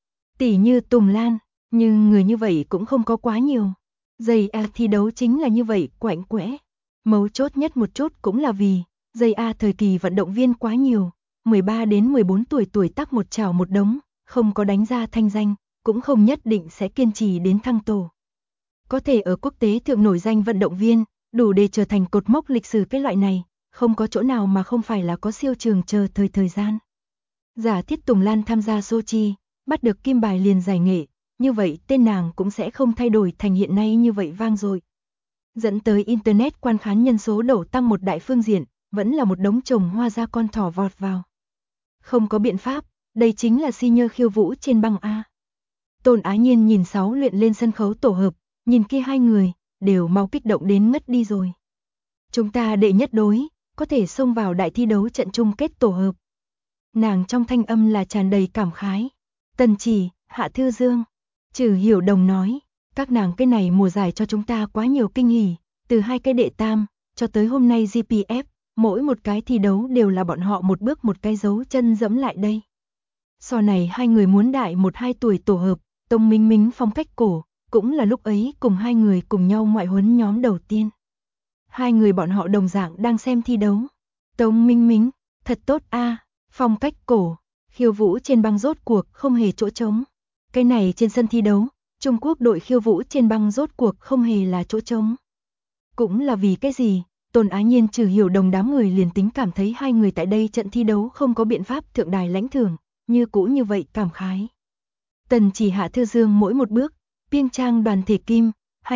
Tỷ như Tùng Lan, nhưng người như vậy cũng không có quá nhiều. Dây A thi đấu chính là như vậy, quạnh quẽ. Mấu chốt nhất một chút cũng là vì, dây A thời kỳ vận động viên quá nhiều, 13 đến 14 tuổi tác một chảo một đống, không có đánh ra thanh danh, cũng không nhất định sẽ kiên trì đến thăng tổ. Có thể ở quốc tế thượng nổi danh vận động viên, đủ để trở thành cột mốc lịch sử cái loại này, không có chỗ nào mà không phải là có siêu trường chờ thời gian. Giả thiết Tùng Lan tham gia Sochi, bắt được kim bài liền giải nghệ, như vậy tên nàng cũng sẽ không thay đổi thành hiện nay như vậy vang dội. Dẫn tới Internet quan khán nhân số đổ tăng một đại phương diện, vẫn là một đống trồng hoa ra con thỏ vọt vào. Không có biện pháp, đây chính là senior khiêu vũ trên băng A. Tôn Á Nhiên nhìn 6 luyện lên sân khấu tổ hợp, nhìn kia hai người, đều mau kích động đến ngất đi rồi. Chúng ta đệ nhất đối, có thể xông vào đại thi đấu trận chung kết tổ hợp. Nàng trong thanh âm là tràn đầy cảm khái. Tần Chỉ, Hạ Thư Dương, Trừ Hiểu Đồng nói, các nàng cái này mùa giải cho chúng ta quá nhiều kinh hỉ, từ 2 cái đệ tam, cho tới hôm nay GPF, mỗi một cái thi đấu đều là bọn họ một bước một cái dấu chân dẫm lại đây. Sau này hai người muốn đại 1-2 tuổi tổ hợp, Tông Minh Minh phong cách cổ, cũng là lúc ấy cùng hai người cùng nhau ngoại huấn nhóm đầu tiên. Hai người bọn họ đồng dạng đang xem thi đấu. Tông Minh Minh, thật tốt a, phong cách cổ, khiêu vũ trên băng rốt cuộc không hề chỗ trống. Cái này trên sân thi đấu, Trung Quốc đội khiêu vũ trên băng rốt cuộc không hề là chỗ trống. Cũng là vì cái gì, Tôn Á Nhiên Trừ Hiểu Đồng đám người liền tính cảm thấy hai người tại đây trận thi đấu không có biện pháp thượng đài lãnh thưởng, như cũ như vậy cảm khái. Tần Chỉ Hạ Thư Dương mỗi một bước, Piêng Trang đoàn thể kim,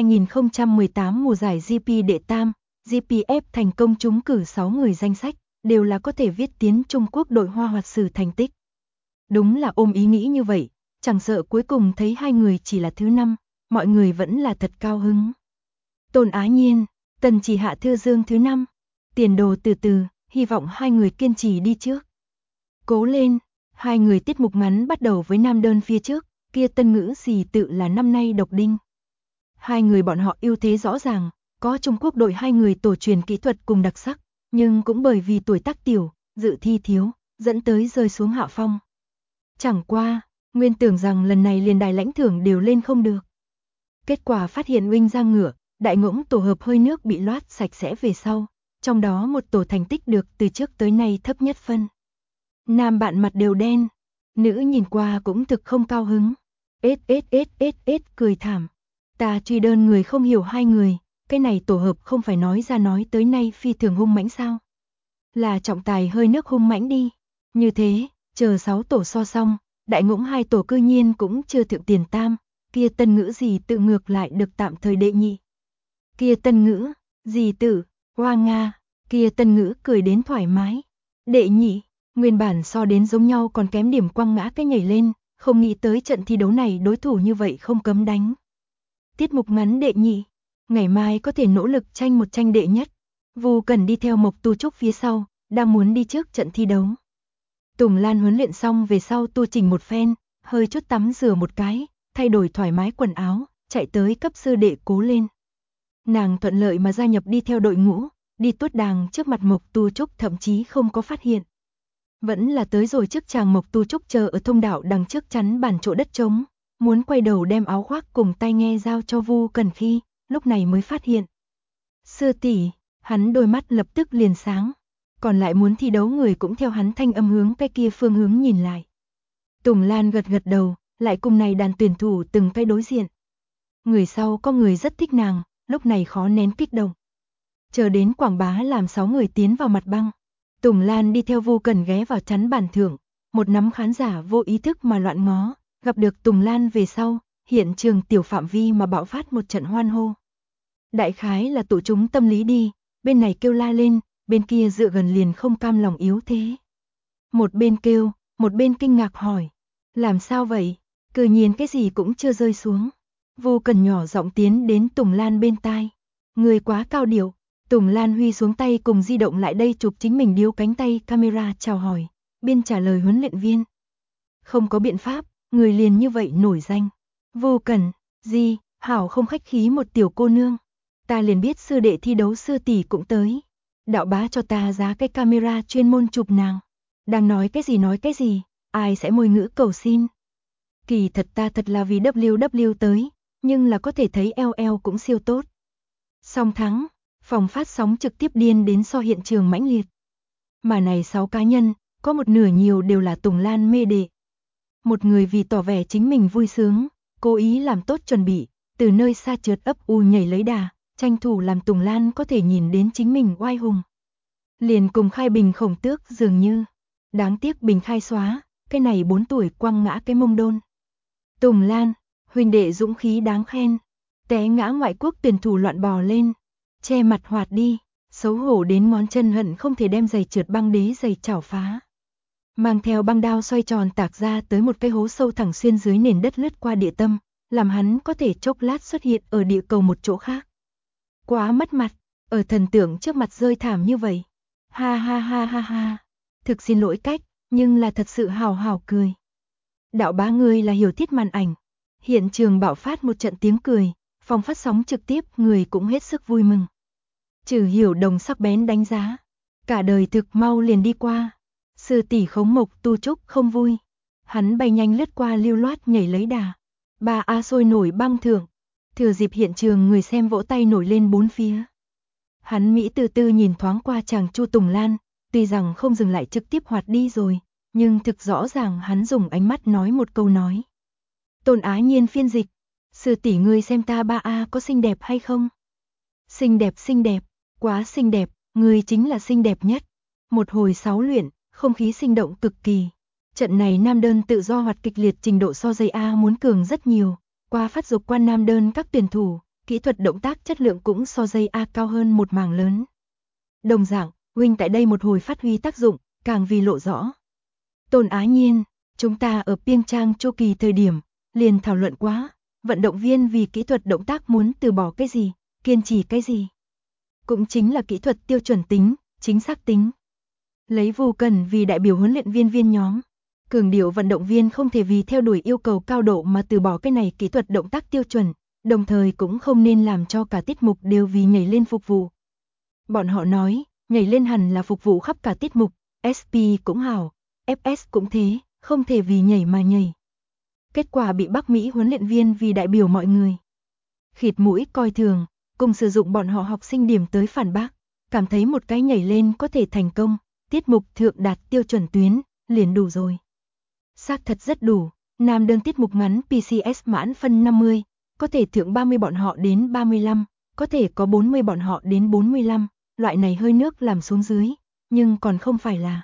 2018 mùa giải GP đệ tam, GPF thành công trúng cử 6 người danh sách, đều là có thể viết tiến Trung Quốc đội hoa hoạt sử thành tích. Đúng là ôm ý nghĩ như vậy, chẳng sợ cuối cùng thấy hai người chỉ là thứ 5, mọi người vẫn là thật cao hứng. Tôn Á Nhiên, Tần Chỉ Hạ Thư Dương thứ 5, tiền đồ từ từ, hy vọng hai người kiên trì đi trước. Cố lên, Hai người tiết mục ngắn bắt đầu với nam đơn phía trước, kia Tân Ngữ Gì Tự là năm nay độc đinh. Hai người bọn họ ưu thế rõ ràng, có Trung Quốc đội hai người tổ truyền kỹ thuật cùng đặc sắc, nhưng cũng bởi vì tuổi tác tiểu, dự thi thiếu, dẫn tới rơi xuống hạ phong. Chẳng qua, nguyên tưởng rằng lần này liền đài lãnh thưởng đều lên không được. Kết quả phát hiện huynh Giang Ngựa, Đại Ngỗng tổ hợp hơi nước bị loát sạch sẽ về sau, trong đó một tổ thành tích được từ trước tới nay thấp nhất phân. Nam bạn mặt đều đen, nữ nhìn qua cũng thực không cao hứng. Cười thảm. Ta truy đơn người không hiểu hai người, cái này tổ hợp không phải nói ra nói tới nay phi thường hung mãnh sao? Là trọng tài hơi nước hung mãnh đi. Như thế, chờ 6 tổ so xong, Đại Ngỗng hai tổ cư nhiên cũng chưa thượng tiền tam, kia Tân Ngữ Gì Tự ngược lại được tạm thời đệ nhị. Kia Tân Ngữ Gì Tự, hoa nga, kia Tân Ngữ cười đến thoải mái. Đệ nhị, nguyên bản so đến giống nhau còn kém điểm quăng ngã cái nhảy lên, không nghĩ tới trận thi đấu này đối thủ như vậy không cấm đánh. Tiết mục ngắn đệ nhị, ngày mai có thể nỗ lực tranh một tranh đệ nhất. Vu Cần đi theo Mộc Tu Trúc phía sau, đang muốn đi trước trận thi đấu. Tùng Lan huấn luyện xong về sau tu chỉnh một phen, hơi chút tắm rửa một cái, thay đổi thoải mái quần áo, chạy tới cấp sư đệ Cố Lên. Nàng thuận lợi mà gia nhập đi theo đội ngũ, đi tuốt đàng trước mặt Mộc Tu Trúc thậm chí không có phát hiện. Vẫn là tới rồi trước chàng Mộc Tu Trúc chờ ở thông đạo đằng trước chắn bàn chỗ đất trống, muốn quay đầu đem áo khoác cùng tai nghe giao cho Vu Cần khi, lúc này mới phát hiện. Sư tỷ, hắn đôi mắt lập tức liền sáng, còn lại muốn thi đấu người cũng theo hắn thanh âm hướng cái kia phương hướng nhìn lại. Tùng Lan gật gật đầu, lại cùng này đàn tuyển thủ từng cái đối diện. Người sau có người rất thích nàng, lúc này khó nén kích động. Chờ đến quảng bá làm 6 người tiến vào mặt băng. Tùng Lan đi theo Vu Cần ghé vào chắn bàn thượng, một nắm khán giả vô ý thức mà loạn ngó, gặp được Tùng Lan về sau, hiện trường tiểu phạm vi mà bạo phát một trận hoan hô. Đại khái là tụ chúng tâm lý đi, bên này kêu la lên, bên kia dựa gần liền không cam lòng yếu thế. Một bên kêu, một bên kinh ngạc hỏi, làm sao vậy, cư nhiên cái gì cũng chưa rơi xuống. Vu Cần nhỏ giọng tiến đến Tùng Lan bên tai, người quá cao điệu. Tùng Lan huy xuống tay cùng di động lại đây chụp chính mình điếu cánh tay camera chào hỏi, biên trả lời huấn luyện viên. Không có biện pháp, người liền như vậy nổi danh. Vu Cần, gì, hảo không khách khí một tiểu cô nương. Ta liền biết sư đệ thi đấu sư tỷ cũng tới. Đạo bá cho ta giá cái camera chuyên môn chụp nàng. Đang nói cái gì, ai sẽ môi ngữ cầu xin. Kỳ thật ta thật là vì WW tới, nhưng là có thể thấy LL cũng siêu tốt. Song thắng. Phòng phát sóng trực tiếp điên đến so hiện trường mãnh liệt. Mà này 6 cá nhân, có một nửa nhiều đều là Tùng Lan mê đệ. Một người vì tỏ vẻ chính mình vui sướng, cố ý làm tốt chuẩn bị, từ nơi xa trượt ấp u nhảy lấy đà, tranh thủ làm Tùng Lan có thể nhìn đến chính mình oai hùng. Liền cùng Khai Bình Khổng Tước dường như. Đáng tiếc Bình Khai xóa, cái này 4 tuổi quăng ngã cái mông đôn. Tùng Lan, huynh đệ dũng khí đáng khen. Té ngã ngoại quốc tuyển thủ loạn bò lên. Che mặt hoạt đi, xấu hổ đến ngón chân hận không thể đem giày trượt băng đế giày chảo phá. Mang theo băng đao xoay tròn tạc ra tới một cái hố sâu thẳng xuyên dưới nền đất lướt qua địa tâm, làm hắn có thể chốc lát xuất hiện ở địa cầu một chỗ khác. Quá mất mặt, ở thần tượng trước mặt rơi thảm như vậy. Ha ha ha ha ha, thực xin lỗi cách, nhưng là thật sự hào hào cười. Đạo bá ngươi là hiểu thiết màn ảnh. Hiện trường bạo phát một trận tiếng cười. Phòng phát sóng trực tiếp người cũng hết sức vui mừng. Trừ Hiểu Đồng sắc bén đánh giá. Cả đời thực mau liền đi qua. Sư tỷ Khống Mộc Tu Trúc không vui. Hắn bay nhanh lướt qua lưu loát nhảy lấy đà. Bà A sôi nổi băng thưởng. Thừa dịp hiện trường người xem vỗ tay nổi lên bốn phía. Hắn Mỹ từ từ nhìn thoáng qua chàng Chu Tùng Lan. Tuy rằng không dừng lại trực tiếp hoạt đi rồi. Nhưng thực rõ ràng hắn dùng ánh mắt nói một câu nói. Tôn Á Nhiên phiên dịch. Sư tỷ ngươi xem ta ba A có xinh đẹp hay không? Xinh đẹp, quá xinh đẹp, ngươi chính là xinh đẹp nhất. Một hồi 6 luyện, không khí sinh động cực kỳ. Trận này nam đơn tự do hoạt kịch liệt trình độ so dây A muốn cường rất nhiều. Qua phát dục quan nam đơn các tuyển thủ, kỹ thuật động tác chất lượng cũng so dây A cao hơn một mảng lớn. Đồng dạng, huynh tại đây một hồi phát huy tác dụng, càng vì lộ rõ. Tôn Á Nhiên, chúng ta ở Piêng Trang chu kỳ thời điểm, liền thảo luận quá. Vận động viên vì kỹ thuật động tác muốn từ bỏ cái gì, kiên trì cái gì. Cũng chính là kỹ thuật tiêu chuẩn tính, chính xác tính. Lấy Vu Cần vì đại biểu huấn luyện viên nhóm. Cường điệu vận động viên không thể vì theo đuổi yêu cầu cao độ mà từ bỏ cái này kỹ thuật động tác tiêu chuẩn, đồng thời cũng không nên làm cho cả tiết mục đều vì nhảy lên phục vụ. Bọn họ nói, nhảy lên hẳn là phục vụ khắp cả tiết mục, SP cũng hảo, FS cũng thế, không thể vì nhảy mà nhảy. Kết quả bị Bắc Mỹ huấn luyện viên vì đại biểu mọi người khịt mũi coi thường, cùng sử dụng bọn họ học sinh điểm tới phản bác, cảm thấy một cái nhảy lên có thể thành công, tiết mục thượng đạt tiêu chuẩn tuyến, liền đủ rồi. Xác thật rất đủ, nam đơn tiết mục ngắn PCS mãn phân 50, có thể thượng 30 bọn họ đến 35, có thể có 40 bọn họ đến 45, loại này hơi nước làm xuống dưới, nhưng còn không phải là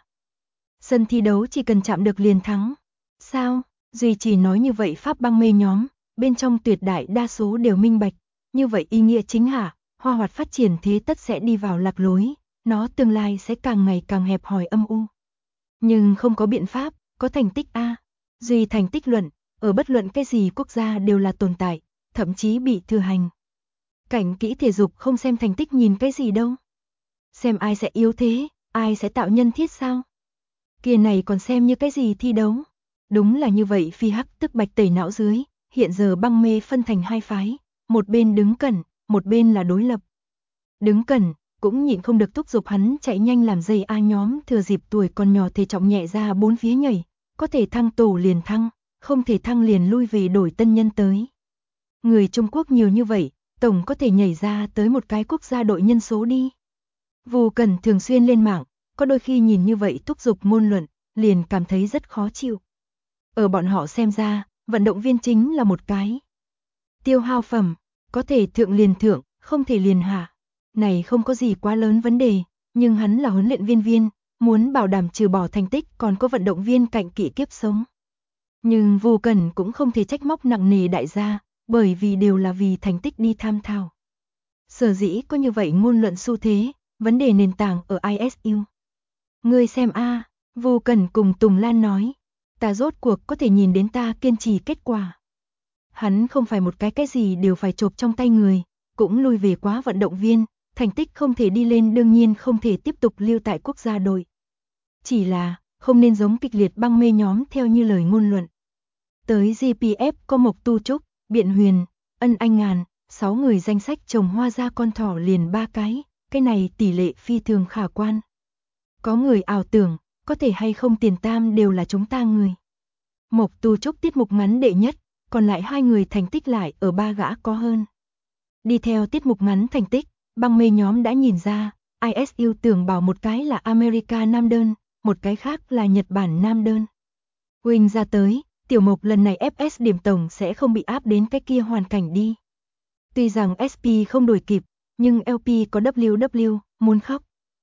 sân thi đấu chỉ cần chạm được liền thắng. Sao? Duy chỉ nói như vậy pháp băng mê nhóm, bên trong tuyệt đại đa số đều minh bạch, như vậy ý nghĩa chính hả, Hoa Hoạt phát triển thế tất sẽ đi vào lạc lối, nó tương lai sẽ càng ngày càng hẹp hòi âm u. Nhưng không có biện pháp, có thành tích A. Duy thành tích luận, ở bất luận cái gì quốc gia đều là tồn tại, thậm chí bị thừa hành. Cảnh kỹ thể dục không xem thành tích nhìn cái gì đâu. Xem ai sẽ yếu thế, ai sẽ tạo nhân thiết sao? Kia này còn xem như cái gì thi đấu? Đúng là như vậy phi hắc tức bạch tẩy não dưới, hiện giờ băng mê phân thành hai phái, một bên đứng cẩn, một bên là đối lập. Đứng cẩn, cũng nhịn không được thúc giục hắn chạy nhanh làm dây A nhóm thừa dịp tuổi còn nhỏ thể trọng nhẹ ra bốn phía nhảy, có thể thăng tổ liền thăng, không thể thăng liền lui về đổi tân nhân tới. Người Trung Quốc nhiều như vậy, tổng có thể nhảy ra tới một cái quốc gia đội nhân số đi. Vu Cẩn thường xuyên lên mạng, có đôi khi nhìn như vậy thúc giục ngôn luận, liền cảm thấy rất khó chịu. Ở bọn họ xem ra, vận động viên chính là một cái tiêu hao phẩm, có thể thượng liền thượng, không thể liền hạ. Này không có gì quá lớn vấn đề, nhưng hắn là huấn luyện viên, muốn bảo đảm trừ bỏ thành tích còn có vận động viên cạnh kỹ kiếp sống. Nhưng Vu Cẩn cũng không thể trách móc nặng nề đại gia, bởi vì đều là vì thành tích đi tham thảo. Sở dĩ có như vậy ngôn luận xu thế, vấn đề nền tảng ở ISU. Ngươi xem a, Vu Cẩn cùng Tùng Lan nói, ta rốt cuộc có thể nhìn đến ta kiên trì kết quả. Hắn không phải một cái gì đều phải chộp trong tay người, cũng lui về quá vận động viên, thành tích không thể đi lên đương nhiên không thể tiếp tục lưu tại quốc gia đội. Chỉ là, không nên giống kịch liệt băng mê nhóm theo như lời ngôn luận. Tới GPF có Mộc Tu Trúc, Biện Huyền, Ân Anh Ngàn, 6 người danh sách trồng hoa ra con thỏ liền 3 cái này tỷ lệ phi thường khả quan. Có người ảo tưởng, có thể hay không tiền tam đều là chúng ta người. Mộc Tu Trúc tiết mục ngắn đệ nhất, còn lại 2 người thành tích lại ở 3 gã có hơn. Đi theo tiết mục ngắn thành tích, băng mê nhóm đã nhìn ra, ISU tưởng bảo một cái là America nam đơn, một cái khác là Nhật Bản nam đơn. Huynh ra tới, tiểu Mộc lần này FS điểm tổng sẽ không bị áp đến cái kia hoàn cảnh đi. Tuy rằng SP không đuổi kịp, nhưng LP có WW, muốn khóc.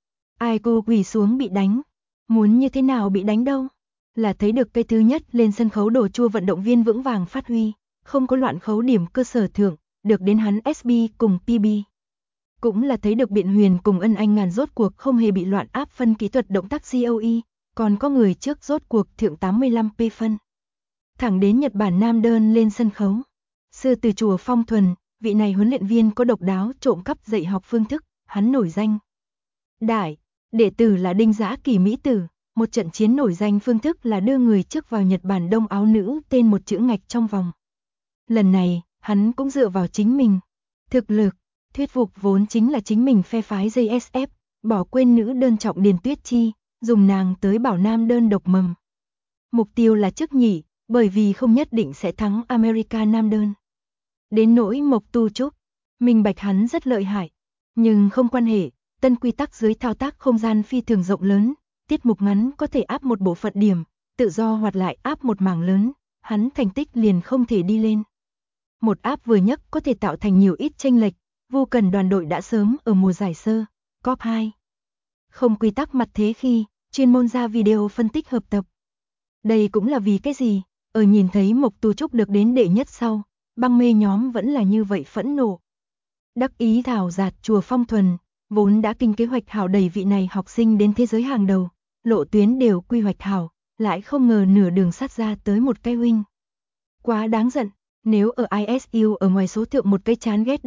Ai cô quỳ xuống bị đánh, muốn như thế nào bị đánh đâu. Là thấy được cây thứ nhất lên sân khấu đồ chua vận động viên vững vàng phát huy, không có loạn khấu điểm cơ sở thượng, được đến hắn SB cùng PB. Cũng là thấy được Biện Huyền cùng Ân Anh Ngàn rốt cuộc không hề bị loạn áp phân kỹ thuật động tác COE, còn có người trước rốt cuộc thượng 85P phân. Thẳng đến Nhật Bản nam đơn lên sân khấu. Sư từ chùa Phong Thuần, vị này huấn luyện viên có độc đáo trộm cắp dạy học phương thức, hắn nổi danh. Đại, đệ tử là Đinh Giã Kỳ Mỹ Tử, một trận chiến nổi danh phương thức là đưa người trước vào Nhật Bản đông áo nữ tên một chữ ngạch trong vòng. Lần này, hắn cũng dựa vào chính mình. Thực lực, thuyết phục vốn chính là chính mình phe phái JSF, bỏ quên nữ đơn trọng Điền Tuyết Chi, dùng nàng tới bảo nam đơn độc mầm. Mục tiêu là chức nhì, bởi vì không nhất định sẽ thắng America nam đơn. Đến nỗi Mộc Tu Trúc, minh bạch hắn rất lợi hại, nhưng không quan hệ, tân quy tắc dưới thao tác không gian phi thường rộng lớn, tiết mục ngắn có thể áp một bộ phận điểm, tự do hoặc lại áp một mảng lớn, hắn thành tích liền không thể đi lên. Một áp vừa nhất có thể tạo thành nhiều ít chênh lệch, Vu Cần đoàn đội đã sớm ở mùa giải sơ, COP 2. Không quy tắc mặt thế khi, chuyên môn ra video phân tích hợp tập. Đây cũng là vì cái gì, ở nhìn thấy Mộc Tu Trúc được đến đệ nhất sau, băng mê nhóm vẫn là như vậy phẫn nộ. Đắc ý thảo giạt chùa Phong Thuần, vốn đã kinh kế hoạch hảo đẩy vị này học sinh đến thế giới hàng đầu, lộ tuyến đều quy hoạch hảo, lại không ngờ nửa đường sát ra tới một cái huynh. Quá đáng giận, nếu ở ISU ở ngoài số thượng một cái chán ghét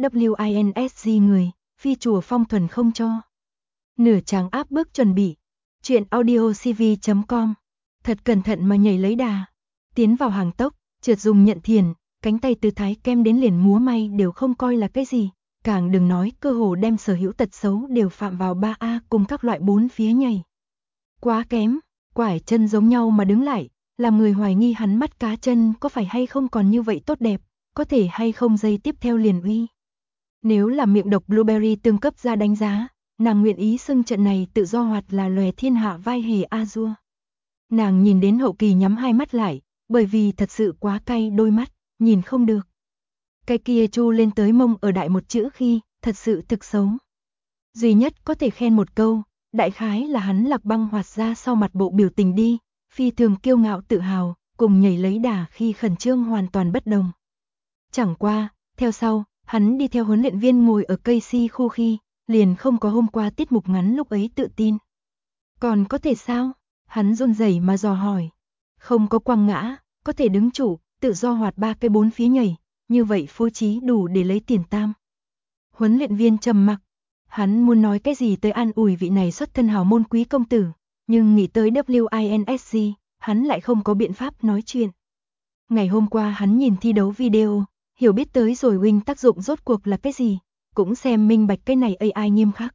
WINSG người, phi chùa Phong Thuần không cho. Nửa tràng áp bước chuẩn bị. Chuyện audiocv.com thật cẩn thận mà nhảy lấy đà, tiến vào hàng tốc, trượt dùng nhận thiền, cánh tay tư thái kem đến liền múa may đều không coi là cái gì, càng đừng nói cơ hồ đem sở hữu tật xấu đều phạm vào 3A cùng các loại bốn phía nhảy. Quá kém, quải chân giống nhau mà đứng lại, làm người hoài nghi hắn mắt cá chân có phải hay không còn như vậy tốt đẹp, có thể hay không giây tiếp theo liền uy. Nếu là miệng độc Blueberry tương cấp ra đánh giá, nàng nguyện ý xưng trận này tự do hoạt là lòe thiên hạ vai hề Azure. Nàng nhìn đến hậu kỳ nhắm hai mắt lại, bởi vì thật sự quá cay đôi mắt, nhìn không được. Cái kia chu lên tới mông ở đại một chữ khi, thật sự thực xấu. Duy nhất có thể khen một câu, đại khái là hắn Lạc Băng hoạt ra sau mặt bộ biểu tình đi, phi thường kiêu ngạo tự hào, cùng nhảy lấy đà khi khẩn trương hoàn toàn bất đồng. Chẳng qua, theo sau, hắn đi theo huấn luyện viên ngồi ở cây si khu khi, liền không có hôm qua tiết mục ngắn lúc ấy tự tin. Còn có thể sao? Hắn run rẩy mà dò hỏi. Không có quăng ngã, có thể đứng trụ, tự do hoạt 3 cái 4 phía nhảy, như vậy phối trí đủ để lấy tiền tam. Huấn luyện viên trầm mặc, hắn muốn nói cái gì tới an ủi vị này xuất thân hào môn quý công tử, nhưng nghĩ tới WINSC, hắn lại không có biện pháp nói chuyện. Ngày hôm qua hắn nhìn thi đấu video, hiểu biết tới rồi wing tác dụng rốt cuộc là cái gì, cũng xem minh bạch cái này AI nghiêm khắc.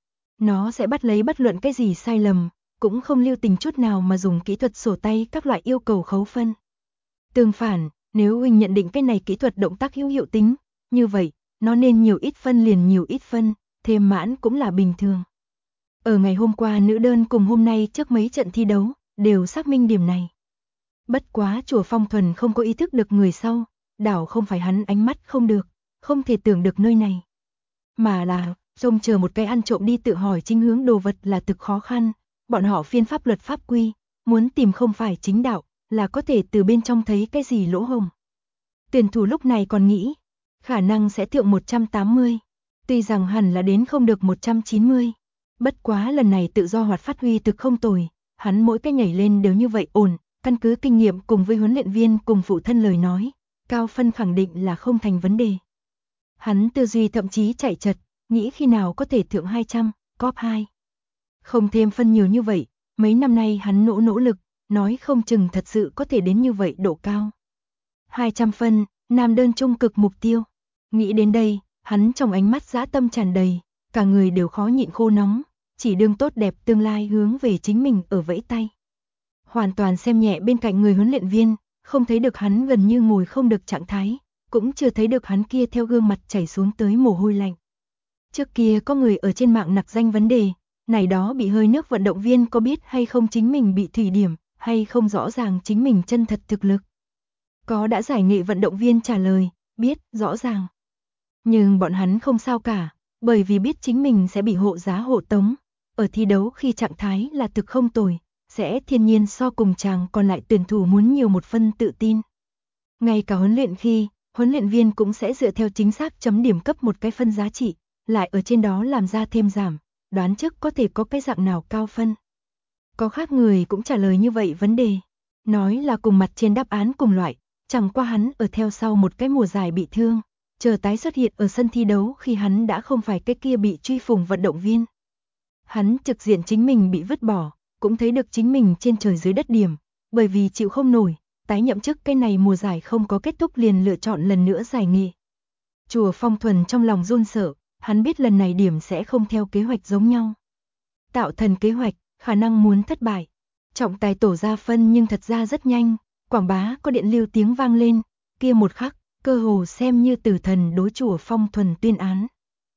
Nó sẽ bắt lấy bất luận cái gì sai lầm, cũng không lưu tình chút nào mà dùng kỹ thuật sổ tay các loại yêu cầu khấu phân. Tương phản, nếu wing nhận định cái này kỹ thuật động tác hữu hiệu tính, như vậy, nó nên nhiều ít phân liền nhiều ít phân, thêm mãn cũng là bình thường. Ở ngày hôm qua nữ đơn cùng hôm nay trước mấy trận thi đấu, đều xác minh điểm này. Bất quá Chùa Phong Thuần không có ý thức được người sau, đảo không phải hắn ánh mắt không được, không thể tưởng được nơi này. Mà là, trông chờ một cái ăn trộm đi tự hỏi chính hướng đồ vật là thực khó khăn, bọn họ phiên pháp luật pháp quy, muốn tìm không phải chính đạo, là có thể từ bên trong thấy cái gì lỗ hổng. Tuyển thủ lúc này còn nghĩ, khả năng sẽ thượng 180, tuy rằng hẳn là đến không được 190. Bất quá lần này tự do hoạt phát huy thực không tồi, hắn mỗi cái nhảy lên đều như vậy ổn, căn cứ kinh nghiệm cùng với huấn luyện viên cùng phụ thân lời nói, cao phân khẳng định là không thành vấn đề. Hắn tư duy thậm chí chạy chật, nghĩ khi nào có thể thượng 200, top 2. Không thêm phân nhiều như vậy, mấy năm nay hắn nỗ lực, nói không chừng thật sự có thể đến như vậy độ cao. 200 phân, nam đơn trung cực mục tiêu. Nghĩ đến đây, hắn trong ánh mắt dã tâm tràn đầy, cả người đều khó nhịn khô nóng, chỉ đương tốt đẹp tương lai hướng về chính mình ở vẫy tay. Hoàn toàn xem nhẹ bên cạnh người huấn luyện viên, không thấy được hắn gần như ngồi không được trạng thái, cũng chưa thấy được hắn kia theo gương mặt chảy xuống tới mồ hôi lạnh. Trước kia có người ở trên mạng nặc danh vấn đề, này đó bị hơi nước vận động viên có biết hay không chính mình bị thủy điểm, hay không rõ ràng chính mình chân thật thực lực. Có đã giải nghệ vận động viên trả lời, biết, rõ ràng. Nhưng bọn hắn không sao cả, bởi vì biết chính mình sẽ bị hộ giá hộ tống, ở thi đấu khi trạng thái là thực không tồi, sẽ thiên nhiên so cùng chàng còn lại tuyển thủ muốn nhiều một phân tự tin. Ngay cả huấn luyện khi, huấn luyện viên cũng sẽ dựa theo chính xác chấm điểm cấp một cái phân giá trị, lại ở trên đó làm ra thêm giảm, đoán trước có thể có cái dạng nào cao phân. Có khác người cũng trả lời như vậy vấn đề, nói là cùng mặt trên đáp án cùng loại, chẳng qua hắn ở theo sau một cái mùa giải bị thương, chờ tái xuất hiện ở sân thi đấu khi hắn đã không phải cái kia bị truy phủng vận động viên. Hắn trực diện chính mình bị vứt bỏ, cũng thấy được chính mình trên trời dưới đất điểm, bởi vì chịu không nổi, tái nhậm chức cái này mùa giải không có kết thúc liền lựa chọn lần nữa giải nghị. Chùa Phong Thuần trong lòng run sợ, hắn biết lần này điểm sẽ không theo kế hoạch giống nhau. Tạo thần kế hoạch, khả năng muốn thất bại. Trọng tài tổ ra phân nhưng thật ra rất nhanh, quảng bá có điện lưu tiếng vang lên, kia một khắc, cơ hồ xem như tử thần đối Chùa Phong Thuần tuyên án.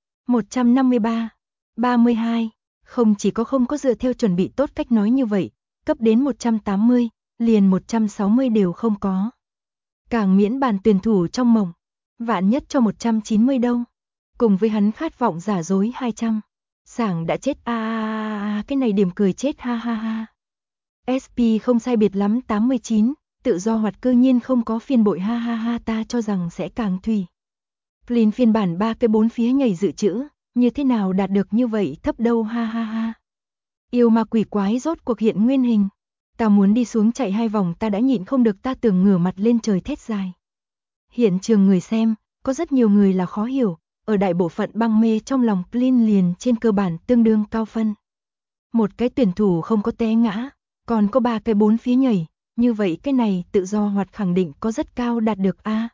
153, 32, không chỉ có không có dựa theo chuẩn bị tốt cách nói như vậy, cấp đến 180, liền 160 đều không có. Càng miễn bàn tuyển thủ trong mộng, vạn nhất cho 190 đâu. Cùng với hắn khát vọng giả dối 200. Sảng đã chết cái này điểm cười chết ha ha ha. SP không sai biệt lắm 89, tự do hoạt cơ nhiên không có phiên bội ha ha ha ta cho rằng sẽ càng thủy. Plin phiên bản 3 cái 4 phía nhảy dự trữ, như thế nào đạt được như vậy thấp đâu ha ha ha. Yêu ma quỷ quái rốt cuộc hiện nguyên hình. Ta muốn đi xuống chạy 2 vòng ta đã nhịn không được ta tưởng ngửa mặt lên trời thét dài. Hiện trường người xem, có rất nhiều người là khó hiểu, ở đại bộ phận băng mê trong lòng Plin liền trên cơ bản tương đương cao phân. Một cái tuyển thủ không có té ngã, Còn có 3 cái 4 phía nhảy, như vậy cái này tự do hoạt khẳng định có rất cao đạt được a.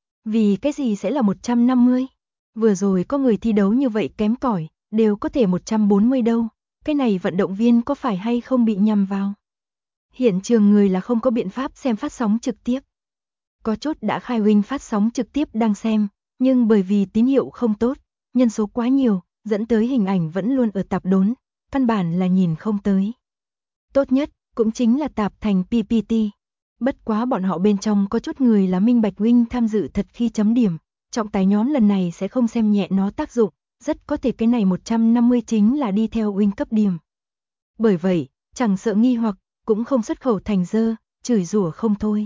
Vì cái gì sẽ là 150? Vừa rồi có người thi đấu như vậy kém cỏi, đều có thể 140 đâu. Cái này vận động viên có phải hay không bị nhầm vào? Hiện trường người là không có biện pháp xem phát sóng trực tiếp. Có chốt đã khai huynh phát sóng trực tiếp đang xem, nhưng bởi vì tín hiệu không tốt, nhân số quá nhiều, dẫn tới hình ảnh vẫn luôn ở tạp đốn, căn bản là nhìn không tới. Tốt nhất, cũng chính là tạp thành PPT. Bất quá bọn họ bên trong có chút người là minh bạch huynh tham dự thật khi chấm điểm, trọng tài nhóm lần này sẽ không xem nhẹ nó tác dụng, rất có thể cái này 150 chính là đi theo huynh cấp điểm. Bởi vậy, chẳng sợ nghi hoặc, cũng không xuất khẩu thành dơ, chửi rủa không thôi.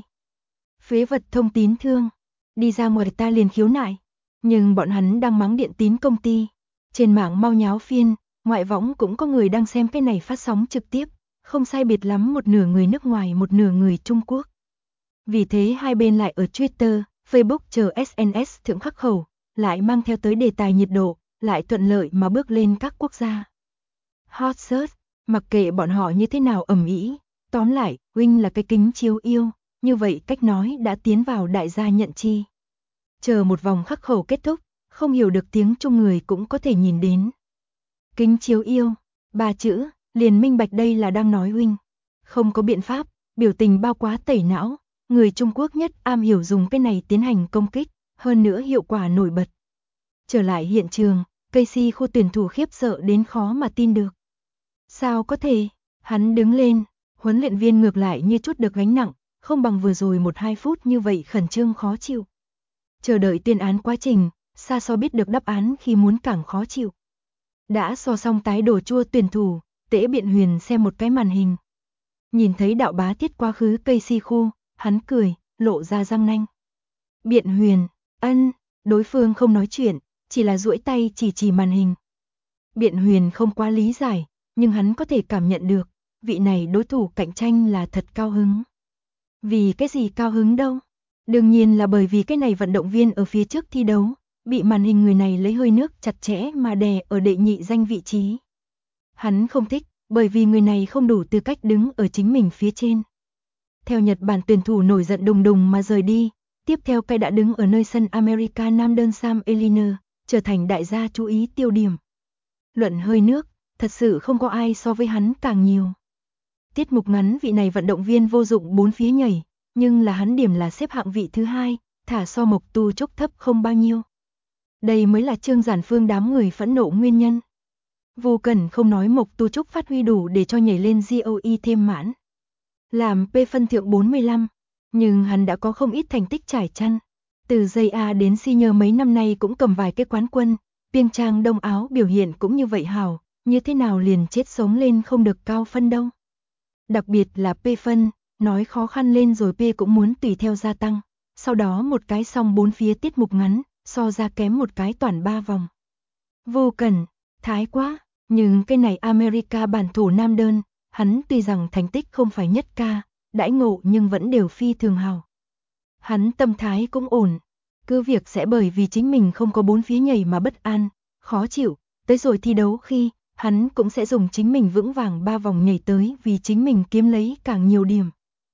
Phế vật thông tín thương, đi ra ngoài ta liền khiếu nại, nhưng bọn hắn đang mắng điện tín công ty. Trên mạng mau nháo phiên, ngoại võng cũng có người đang xem cái này phát sóng trực tiếp, không sai biệt lắm một nửa người nước ngoài một nửa người Trung Quốc. Vì thế hai bên lại ở Twitter, Facebook chờ SNS thượng khắc khẩu, lại mang theo tới đề tài nhiệt độ, lại thuận lợi mà bước lên các quốc gia. Hot search, mặc kệ bọn họ như thế nào ầm ĩ, tóm lại, huynh là cái kính chiếu yêu, như vậy cách nói đã tiến vào đại gia nhận chi. Chờ một vòng khắc khẩu kết thúc, không hiểu được tiếng Trung người cũng có thể nhìn đến. Kính chiếu yêu, 3 chữ, liền minh bạch đây là đang nói huynh. Không có biện pháp, biểu tình bao quá tẩy não, người Trung Quốc nhất am hiểu dùng cái này tiến hành công kích, hơn nữa hiệu quả nổi bật. Trở lại hiện trường, Casey khu tuyển thủ khiếp sợ đến khó mà tin được. Sao có thể, hắn đứng lên, huấn luyện viên ngược lại như chút được gánh nặng, không bằng vừa rồi 1-2 phút như vậy khẩn trương khó chịu. Chờ đợi tuyên án quá trình, xa so biết được đáp án khi muốn càng khó chịu. Đã so xong tái đồ chua tuyển thủ, Tễ Biện Huyền xem một cái màn hình. Nhìn thấy đạo bá thiết quá khứ Casey khu, hắn cười, lộ ra răng nanh. Biện Huyền, ân, đối phương không nói chuyện, chỉ là duỗi tay chỉ màn hình. Biện Huyền không quá lý giải, nhưng hắn có thể cảm nhận được, vị này đối thủ cạnh tranh là thật cao hứng. Vì cái gì cao hứng đâu? Đương nhiên là bởi vì cái này vận động viên ở phía trước thi đấu, bị màn hình người này lấy hơi nước chặt chẽ mà đè ở đệ nhị danh vị trí. Hắn không thích, bởi vì người này không đủ tư cách đứng ở chính mình phía trên. Theo Nhật Bản tuyển thủ nổi giận đùng đùng mà rời đi, tiếp theo cái đã đứng ở nơi sân America nam đơn Sam Eliner, trở thành đại gia chú ý tiêu điểm. Luận hơi nước, thật sự không có ai so với hắn càng nhiều. Tiết mục ngắn vị này vận động viên vô dụng 4 phía nhảy, nhưng là hắn điểm là xếp hạng vị thứ 2, thả so Mộc Tu Trúc thấp không bao nhiêu. Đây mới là Trương Giản Phương đám người phẫn nộ nguyên nhân. Vô Cẩn không nói Mộc Tu Trúc phát huy đủ để cho nhảy lên GOE thêm mãn. Làm P phân thượng 45, nhưng hắn đã có không ít thành tích trải chăn. Từ JA đến senior mấy năm nay cũng cầm vài cái quán quân, Piêng Trang Đông Áo biểu hiện cũng như vậy hảo, như thế nào liền chết sống lên không được cao phân đâu. Đặc biệt là P phân, nói khó khăn lên rồi P cũng muốn tùy theo gia tăng, sau đó một cái xong 4 phía tiết mục ngắn, so ra kém một cái toàn 3 vòng. Vô Cẩn, thái quá, nhưng cái này America bản thủ nam đơn, hắn tuy rằng thành tích không phải nhất ca, đãi ngộ nhưng vẫn đều phi thường hào. Hắn tâm thái cũng ổn, cứ việc sẽ bởi vì chính mình không có 4 phía nhảy mà bất an, khó chịu, tới rồi thi đấu khi, hắn cũng sẽ dùng chính mình vững vàng 3 vòng nhảy tới vì chính mình kiếm lấy càng nhiều điểm.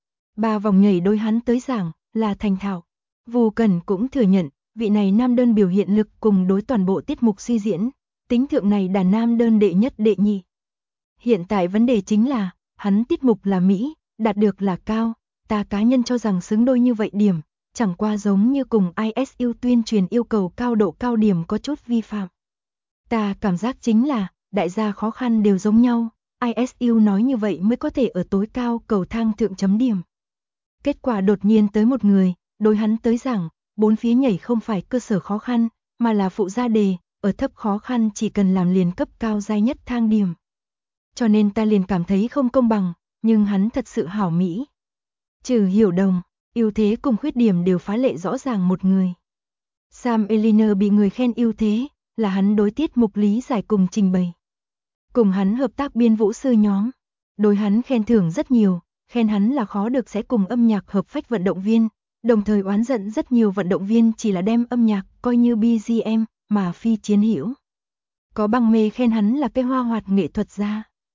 3 vòng nhảy đối hắn tới giảng là thành thạo. Vô Cẩn cũng thừa nhận, vị này nam đơn biểu hiện lực cùng đối toàn bộ tiết mục suy diễn, tính thượng này đàn nam đơn đệ nhất đệ nhị. Hiện tại vấn đề chính là, hắn tiết mục là Mỹ, đạt được là cao, ta cá nhân cho rằng xứng đôi như vậy điểm, chẳng qua giống như cùng ISU tuyên truyền yêu cầu cao độ cao điểm có chút vi phạm. Ta cảm giác chính là, đại gia khó khăn đều giống nhau, ISU nói như vậy mới có thể ở tối cao cầu thang thượng chấm điểm. Kết quả đột nhiên tới một người, đối hắn tới rằng, 4 phía nhảy không phải cơ sở khó khăn, mà là phụ gia đề, ở thấp khó khăn chỉ cần làm liền cấp cao giai nhất thang điểm. Cho nên ta liền cảm thấy không công bằng, nhưng hắn thật sự hảo mỹ. Trừ hiểu đồng, ưu thế cùng khuyết điểm đều phá lệ rõ ràng một người. Sam Eliner bị người khen ưu thế, là hắn đối tiết mục lý giải cùng trình bày. Cùng hắn hợp tác biên vũ sư nhóm, đối hắn khen thưởng rất nhiều, khen hắn là khó được sẽ cùng âm nhạc hợp phách vận động viên, đồng thời oán giận rất nhiều vận động viên chỉ là đem âm nhạc coi như BGM mà phi chiến hữu. Có bằng mê khen hắn là cái hoa hoạt nghệ thuật gia.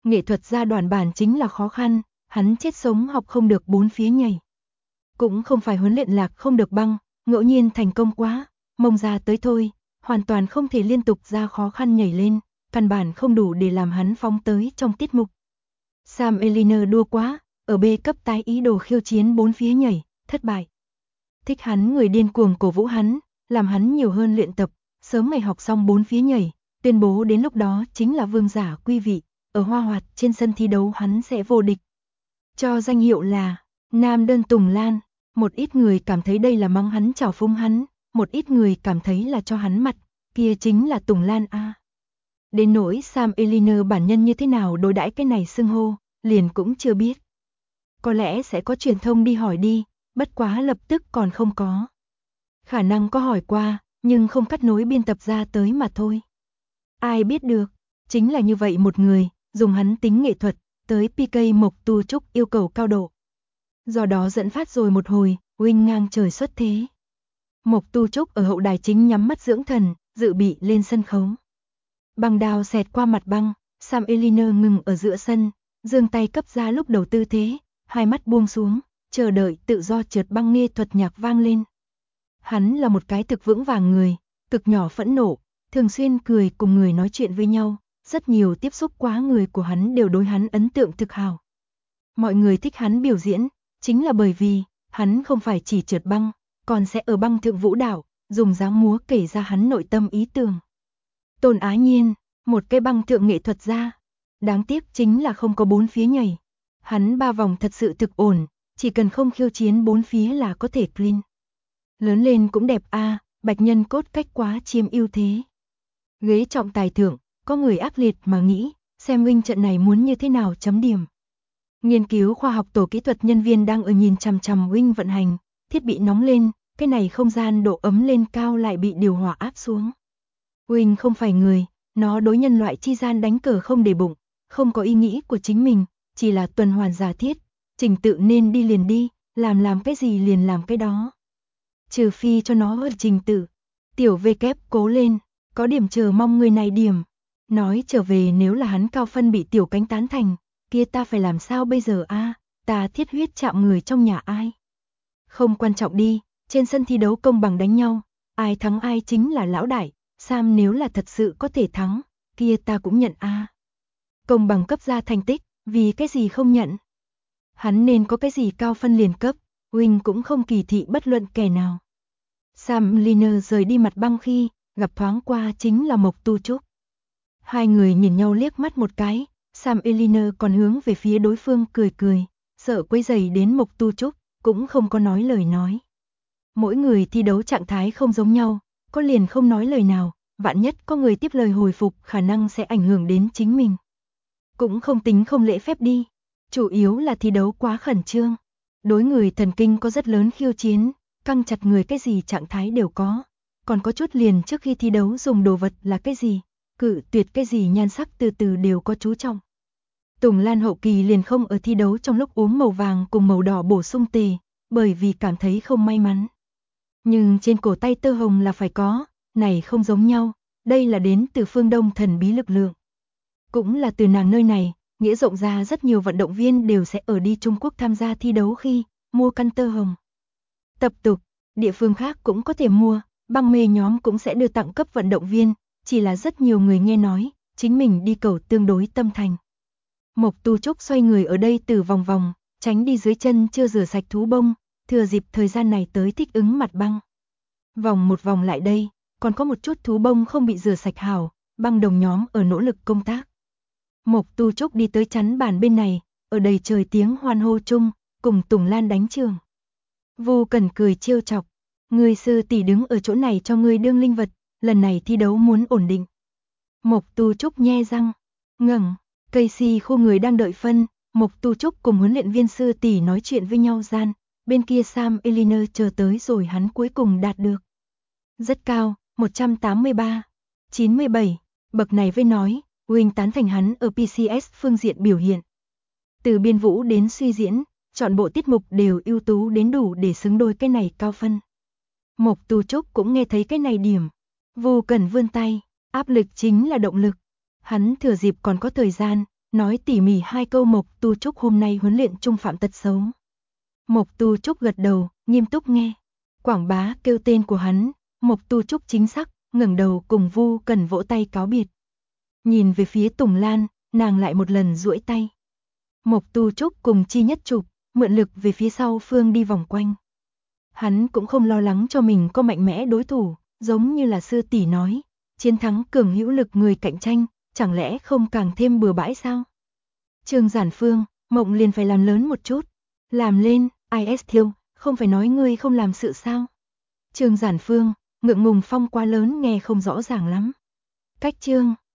Nghệ thuật gia đoàn bản chính là khó khăn, hắn chết sống học không được bốn phía nhảy. Cũng không phải huấn luyện lạc không được băng, ngẫu nhiên thành công quá, mông ra tới thôi, hoàn toàn không thể liên tục ra khó khăn nhảy lên, căn bản không đủ để làm hắn phóng tới trong tiết mục. Sam Eliner đua quá, ở B cấp tái ý đồ khiêu chiến bốn phía nhảy, thất bại. Thích hắn người điên cuồng cổ vũ hắn, làm hắn nhiều hơn luyện tập, sớm ngày học xong bốn phía nhảy, tuyên bố đến lúc đó chính là vương giả quý vị, ở Hoa Hoạt trên sân thi đấu hắn sẽ vô địch. Cho danh hiệu là Nam đơn Tùng Lan, một ít người cảm thấy đây là mắng hắn chào phúng hắn, một ít người cảm thấy là cho hắn mặt, kia chính là Tùng Lan a. Đến nỗi Sam Eliner bản nhân như thế nào đối đãi cái này xưng hô, liền cũng chưa biết. Có lẽ sẽ có truyền thông đi hỏi đi, bất quá lập tức còn không có. Khả năng có hỏi qua, nhưng không cắt nối biên tập ra tới mà thôi. Ai biết được, chính là như vậy một người, dùng hắn tính nghệ thuật, tới PK Mộc Tu Trúc yêu cầu cao độ. Do đó dẫn phát rồi một hồi, huynh ngang trời xuất thế. Mộc Tu Trúc ở hậu đài chính nhắm mắt dưỡng thần, dự bị lên sân khấu. Băng đao xẹt qua mặt băng, Sam Eliner ngừng ở giữa sân, giương tay cấp ra lúc đầu tư thế, hai mắt buông xuống, chờ đợi tự do trượt băng nghe thuật nhạc vang lên. Hắn là một cái thực vững vàng người, cực nhỏ phẫn nộ, thường xuyên cười cùng người nói chuyện với nhau, rất nhiều tiếp xúc quá người của hắn đều đối hắn ấn tượng thực hào. Mọi người thích hắn biểu diễn, chính là bởi vì, hắn không phải chỉ trượt băng, còn sẽ ở băng thượng vũ đạo, dùng dáng múa kể ra hắn nội tâm ý tưởng. Tôn Á Nhiên, một cái băng thượng nghệ thuật gia, đáng tiếc chính là không có bốn phía nhảy. Hắn 3 vòng thật sự thực ổn, chỉ cần không khiêu chiến bốn phía là có thể clean. Lớn lên cũng đẹp a, bạch nhân cốt cách quá chiếm ưu thế. Ghế trọng tài thượng, có người ác liệt mà nghĩ, xem huynh trận này muốn như thế nào chấm điểm. Nghiên cứu khoa học tổ kỹ thuật nhân viên đang ở nhìn chằm chằm huynh vận hành, thiết bị nóng lên, cái này không gian độ ấm lên cao lại bị điều hòa áp xuống. Huynh không phải người, nó đối nhân loại chi gian đánh cờ không để bụng, không có ý nghĩ của chính mình, chỉ là tuần hoàn giả thiết, trình tự nên đi liền đi, làm cái gì liền làm cái đó. Trừ phi cho nó ở trình tự. Tiểu V kép cố lên, có điểm chờ mong người này điểm. Nói trở về nếu là hắn cao phân bị tiểu cánh tán thành, kia ta phải làm sao bây giờ a? Ta thiết huyết chạm người trong nhà ai? Không quan trọng đi, trên sân thi đấu công bằng đánh nhau, ai thắng ai chính là lão đại, Sam nếu là thật sự có thể thắng, kia ta cũng nhận a. Công bằng cấp ra thành tích, vì cái gì không nhận? Hắn nên có cái gì cao phân liền cấp, huynh cũng không kỳ thị bất luận kẻ nào. Sam Eliner rời đi mặt băng khi, gặp thoáng qua chính là Mộc Tu Trúc. Hai người nhìn nhau liếc mắt một cái, Sam Eliner còn hướng về phía đối phương cười cười, sợ quấy rầy đến Mộc Tu Trúc, cũng không có nói lời nói. Mỗi người thi đấu trạng thái không giống nhau, có liền không nói lời nào, vạn nhất có người tiếp lời hồi phục khả năng sẽ ảnh hưởng đến chính mình. Cũng không tính không lễ phép đi, chủ yếu là thi đấu quá khẩn trương. Đối người thần kinh có rất lớn khiêu chiến, căng chặt người cái gì trạng thái đều có, còn có chút liền trước khi thi đấu dùng đồ vật là cái gì, cự tuyệt cái gì nhan sắc từ từ đều có chú trọng. Tùng Lan hậu kỳ liền không ở thi đấu trong lúc uống màu vàng cùng màu đỏ bổ sung tề, bởi vì cảm thấy không may mắn. Nhưng trên cổ tay tơ hồng là phải có, này không giống nhau, đây là đến từ phương Đông thần bí lực lượng. Cũng là từ nàng nơi này, nghĩa rộng ra rất nhiều vận động viên đều sẽ ở đi Trung Quốc tham gia thi đấu khi mua căn tơ hồng. Tập tục, địa phương khác cũng có thể mua, băng mê nhóm cũng sẽ đưa tặng cấp vận động viên, chỉ là rất nhiều người nghe nói, chính mình đi cầu tương đối tâm thành. Mộc Tu Trúc xoay người ở đây từ vòng vòng, tránh đi dưới chân chưa rửa sạch thú bông, thừa dịp thời gian này tới thích ứng mặt băng. Vòng một vòng lại đây, còn có một chút thú bông không bị rửa sạch hảo, băng đồng nhóm ở nỗ lực công tác. Mộc Tu Trúc đi tới chắn bàn bên này, ở đầy trời tiếng hoan hô chung, cùng Tùng Lan đánh trường. Vu Cẩn cười trêu chọc, người sư tỷ đứng ở chỗ này cho ngươi đương linh vật, lần này thi đấu muốn ổn định. Mộc Tu Trúc nhe răng, ngẩng, Casey khu người đang đợi phân, Mộc Tu Trúc cùng huấn luyện viên sư tỷ nói chuyện với nhau gian, bên kia Sam Eliner chờ tới rồi hắn cuối cùng đạt được. Rất cao, 183, 97, bậc này với nói, huynh tán thành hắn ở PCS phương diện biểu hiện. Từ biên vũ đến suy diễn, chọn bộ tiết mục đều ưu tú đến đủ để xứng đôi cái này cao phân. Mộc Tu Trúc cũng nghe thấy cái này điểm. Vu Cẩn vươn tay, áp lực chính là động lực. Hắn thừa dịp còn có thời gian, nói tỉ mỉ 2 câu Mộc Tu Trúc hôm nay huấn luyện chung phạm tật xấu. Mộc Tu Trúc gật đầu, nghiêm túc nghe. Quảng Bá kêu tên của hắn, Mộc Tu Trúc chính xác, ngẩng đầu cùng Vu Cần vỗ tay cáo biệt. Nhìn về phía Tùng Lan, nàng lại một lần duỗi tay. Mộc Tu Trúc cùng Chi Nhất chụp, mượn lực về phía sau phương đi vòng quanh. Hắn cũng không lo lắng cho mình có mạnh mẽ đối thủ, giống như là sư tỷ nói, chiến thắng cường hữu lực người cạnh tranh, chẳng lẽ không càng thêm bừa bãi sao? Trương Giản Phương, Mộng liền phải làm lớn một chút. Làm lên, IS Thiêu, không phải nói ngươi không làm sự sao? Trương Giản Phương, ngượng ngùng phong quá lớn nghe không rõ ràng lắm. Cách Trương